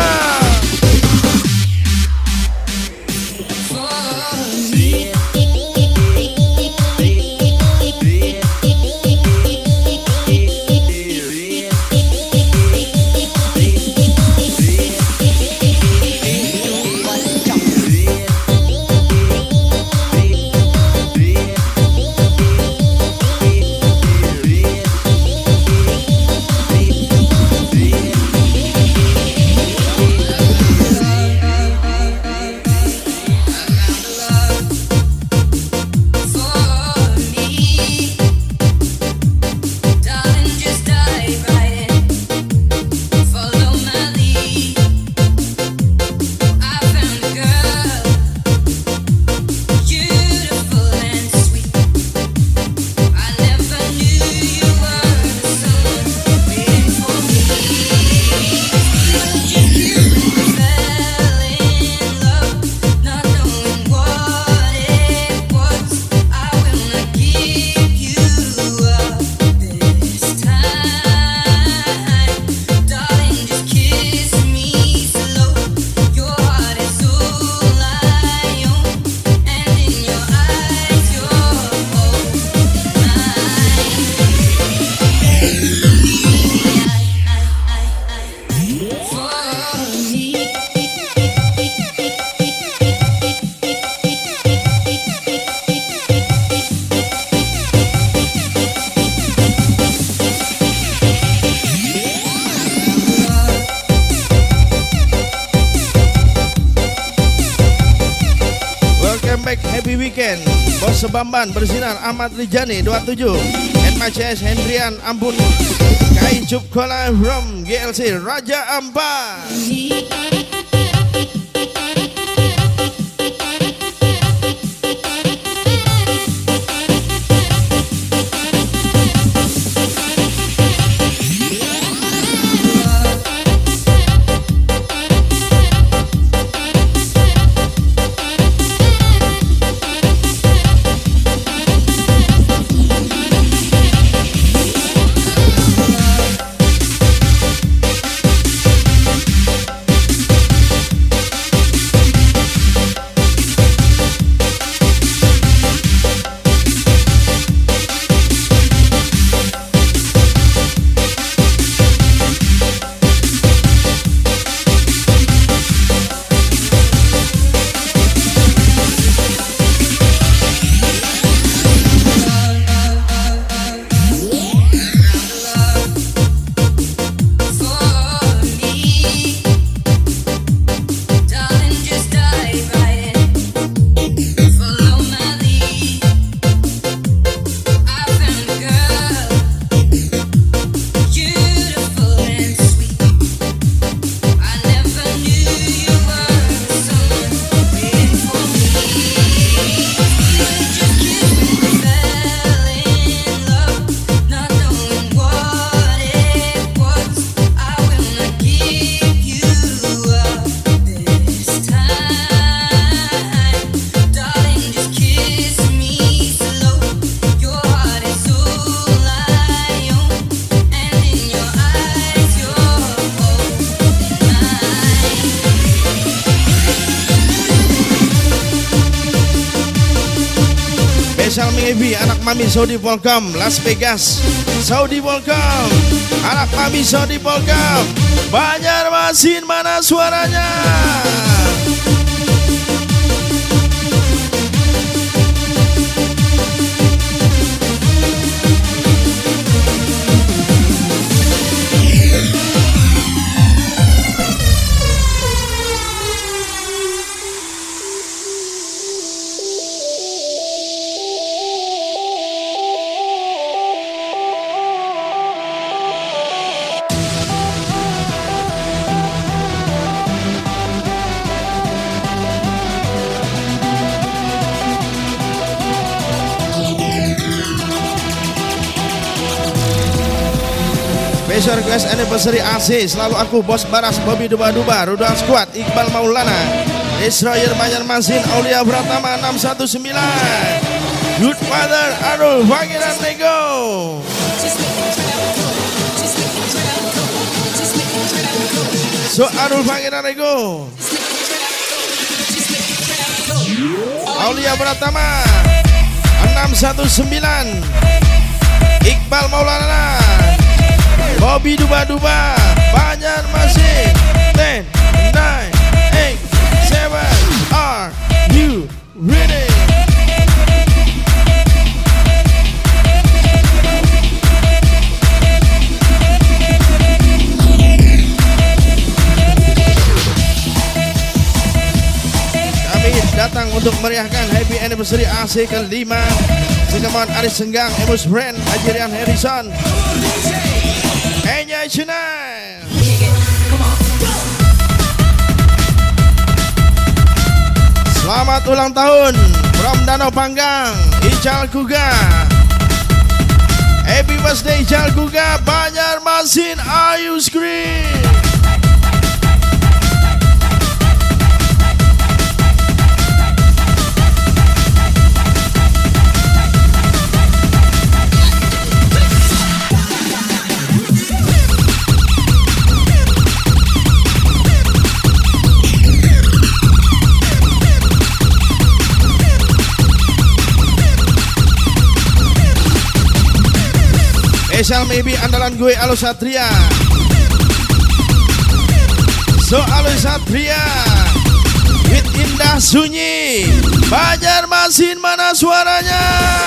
Happy weekend Bos Sebamban bersinar Ahmad Rijani 27 NMCS Hendrian Ampun Kai Cupkola from GLC Raja Ampat. Maybe, anak mami Saudi Volcom, Las Vegas, Saudi Volcom, anak mami Saudi Volcom, Banjarmasin mana suaranya? Special request anniversary AC. Selalu aku Bos Baras, Bobby Duba-Duba, Rudal Squad, Iqbal Maulana, Destroyer Banjarmasin, Aulia Pratama 619, Good Father, Arul Pangeran Nego. So Arul Pangeran Nego, Aulia Pratama 619, Iqbal Maulana, Bobby Duba-Duba, Banjarmasin. 10, 9, 8, 7, are you ready? Kami datang untuk meriahkan Happy Anniversary AC ke-5 Sekaman Aris Senggang, Emus Brand, Ajirian Harrison. Enjoy tonight. Selamat ulang tahun from Danau Panggang, Ical Kuga. Happy birthday Ical Kuga, Banjarmasin, Ayu Screen. Special maybe andalan gue Alo Satria. So Alo Satria with Indah Sunyi, Banjarmasin mana suaranya?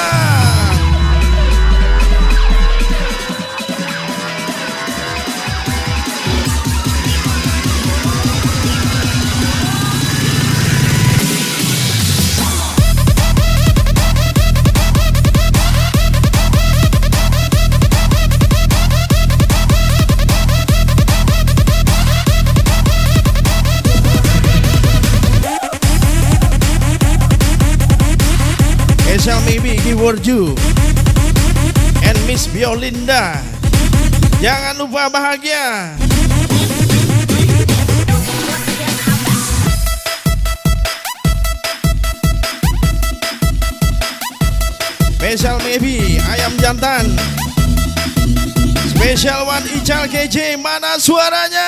Special maybe keyword you and Miss Violinda. Jangan lupa bahagia. Special maybe Ayam Jantan. Special one Ical KJ, mana suaranya?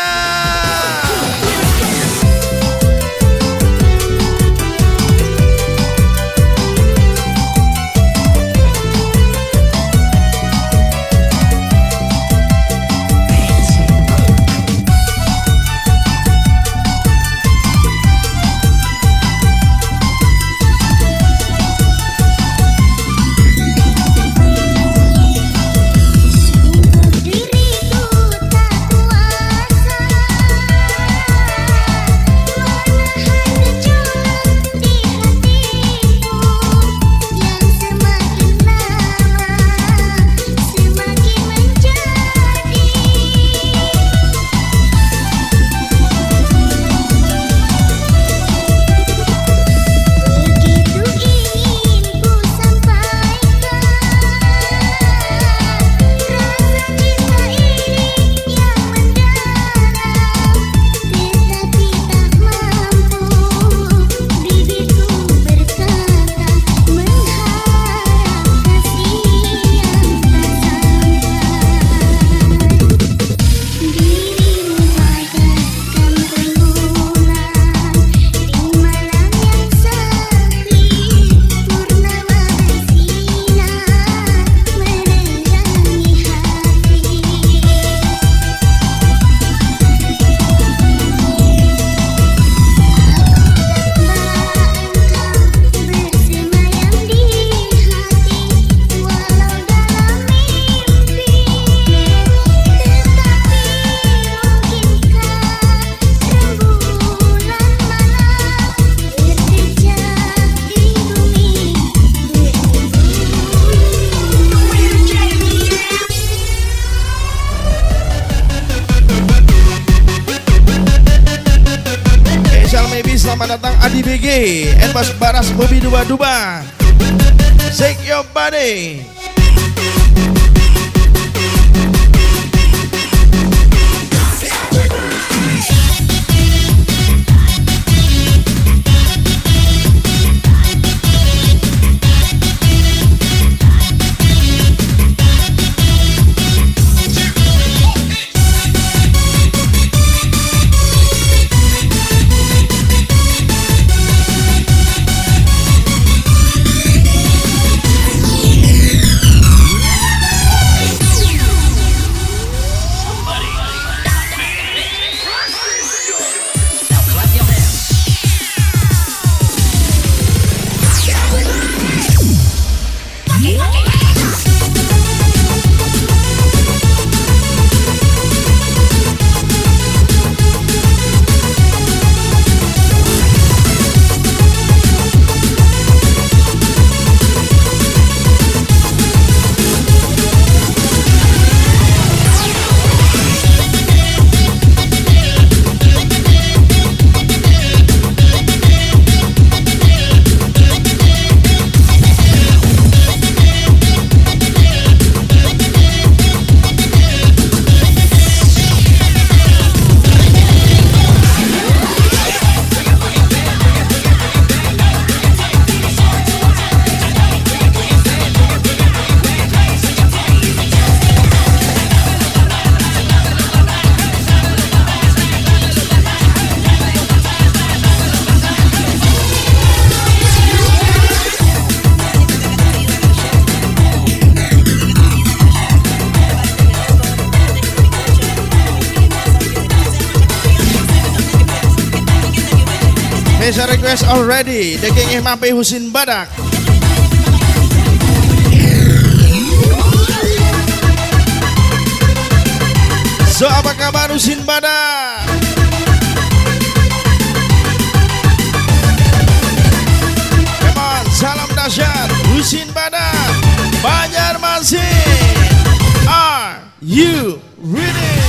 Diriku tak kuasa Adi BG, Elbas Baras Bobi Duba. Shake your body. Special request already. Daging Mape Husin Badak. So apa kabar Husin Badak? Come on, salam dahsyat Husin Badak, Banjarmasin. Are you ready?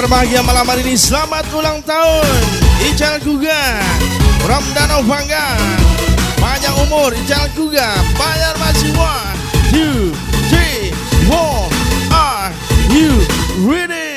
berbahagia malam hari ini. Selamat ulang tahun Ical Kuga from Danau Bangga. Panjang umur Ical Kuga. Bayar masih 1, 2, 3, 4. Are you ready?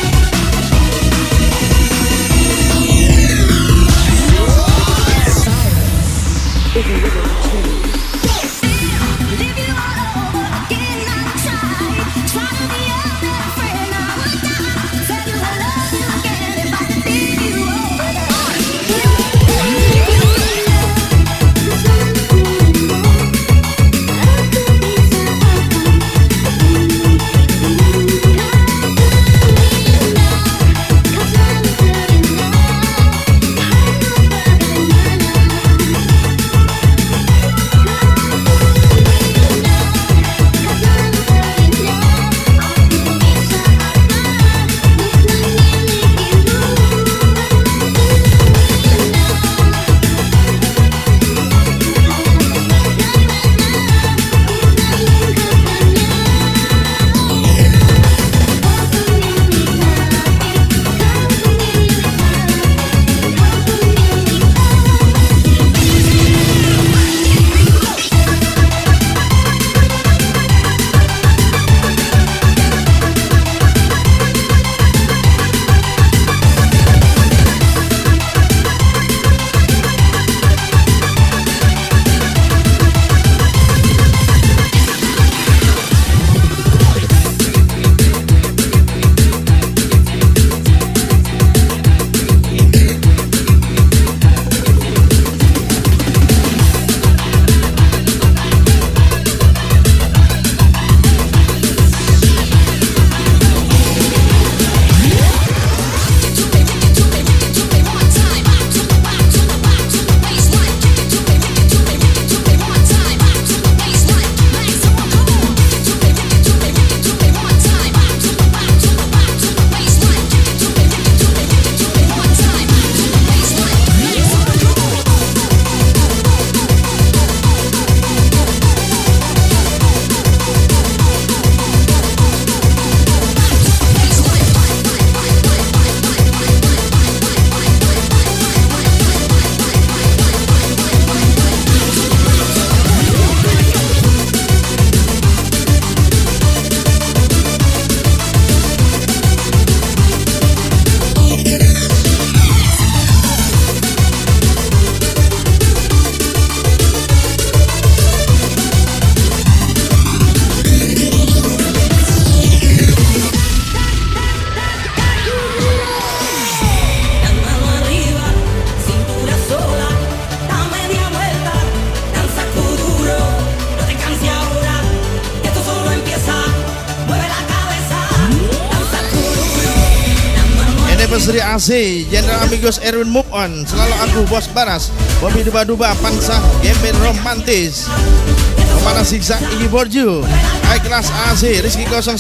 Sri AC, General Amigos Erwin Move On, selalu aku Bos Baras, Bobby Duba-Duba, Pansah, Gembel Romantis, Pemana Siksa, Iggy Borju, High Class AC, Rizky 09,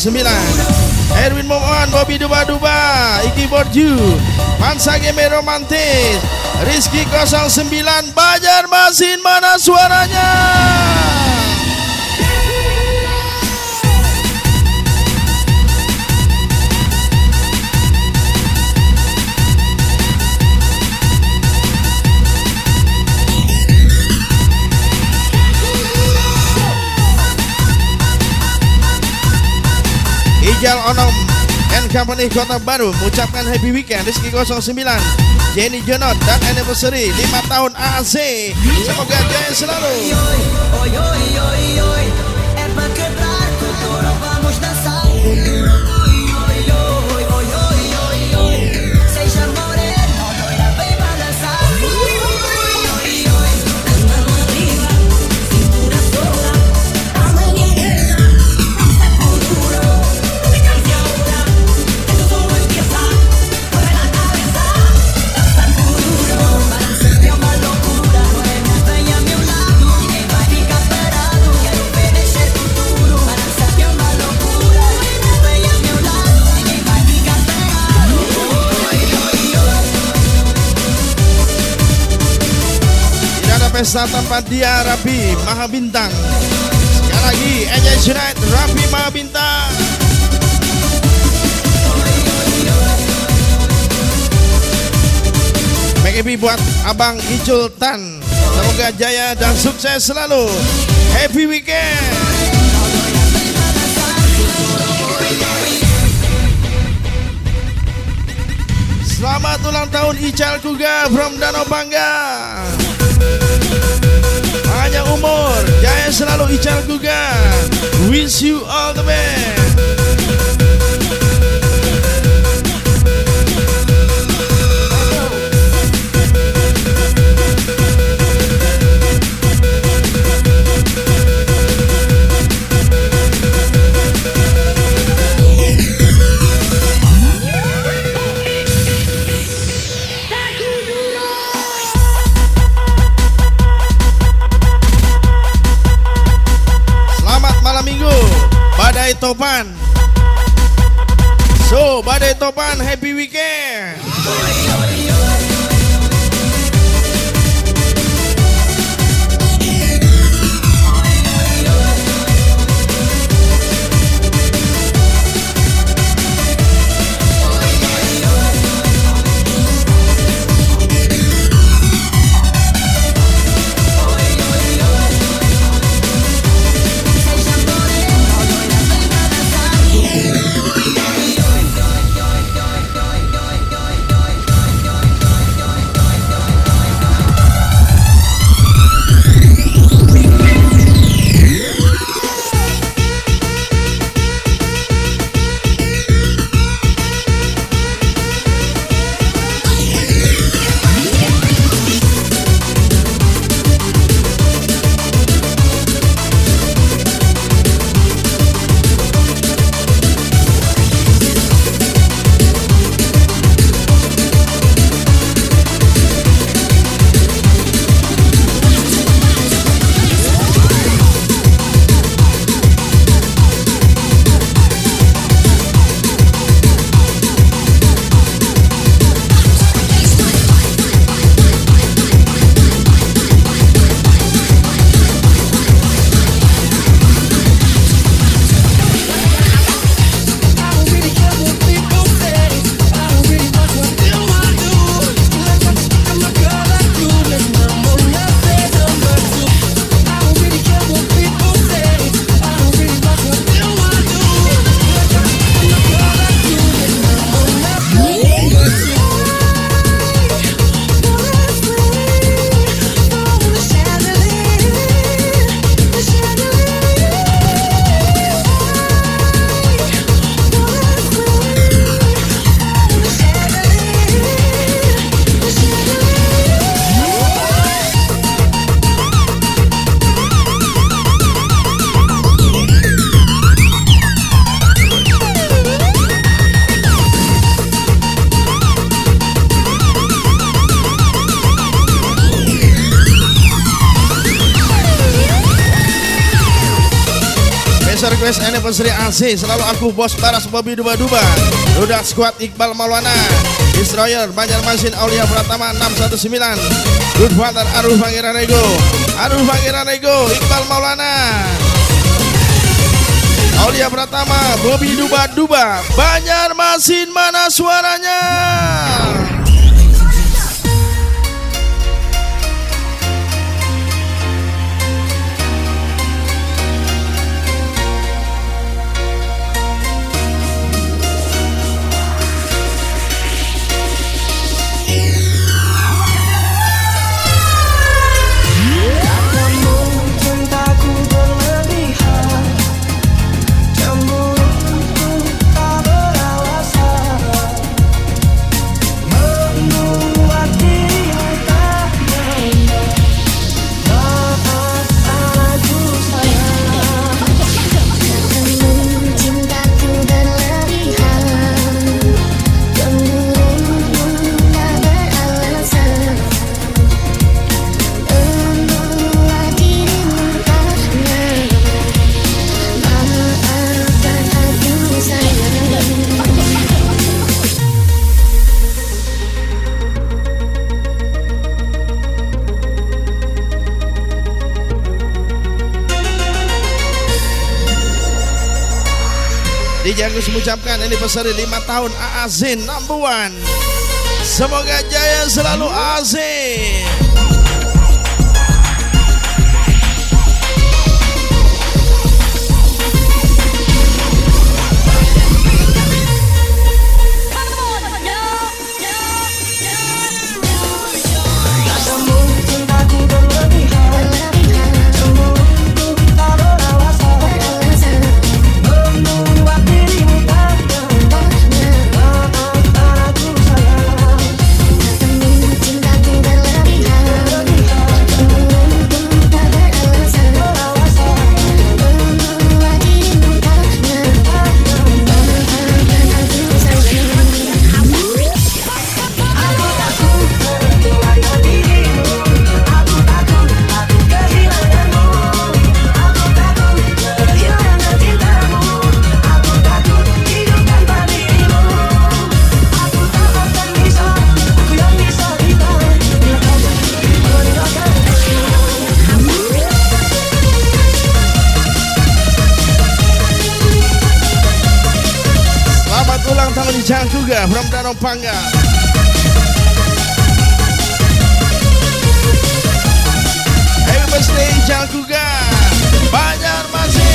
Erwin Move On, Bobby Duba-Duba, Iggy Borju, Pansah, Gembel Romantis, Rizky 09, Banjarmasin, mana suaranya? Ijal Onom and Company Kota Baru mengucapkan happy weekend Rizky 09, Jenny Jonot dan anniversary 5 tahun AC. Semoga jaya selalu. Hoy, hoy, hoy, hoy, é pra quebrar com tudo, vamos dançar. Seja moreno, loira, vem pra dançar. Mano arriba, cintura sola, amanhã dança con duro. No te canses ahora, esto solo empieza. Mueve la cabeza, danza con duro. Para hacerte una locura, no eres montaña a mi lado. Ninguém vai ficar parado, quero ver mexer com tudo. Para hacerte una locura, no eres montaña a mi lado. Ninguém vai ficar parado. Tidak ada pesta tanpa dia, Rapi Maha Bintang. Sekali lagi, Enjoy Tonight, Rapi Maha Bintang. Happy buat Abang Icul Tan. Semoga jaya dan sukses selalu. Happy weekend. Selamat ulang tahun Ical Kuga from Danau Bangga. Panjang umur, jaya selalu Ical Kuga. Wish you all the best. Badai Topan. So, Badai Topan, happy weekend. Request anniversary AC selalu aku Bos Baras Bobby Duba-Duba Ludak Squad Iqbal Maulana Destroyer Banjarmasin Aulia Pratama 619 Good Father Arul Pangeran Ego Iqbal Maulana Aulia Pratama Bobby Duba-Duba Banjarmasin mana suaranya. DJ Agus mengucapkan anniversary 5 tahun AA Zen number 1. Semoga jaya selalu asik. Jangkuga from Danau Pangga. Happy birthday Jangkuga Banjarmasin.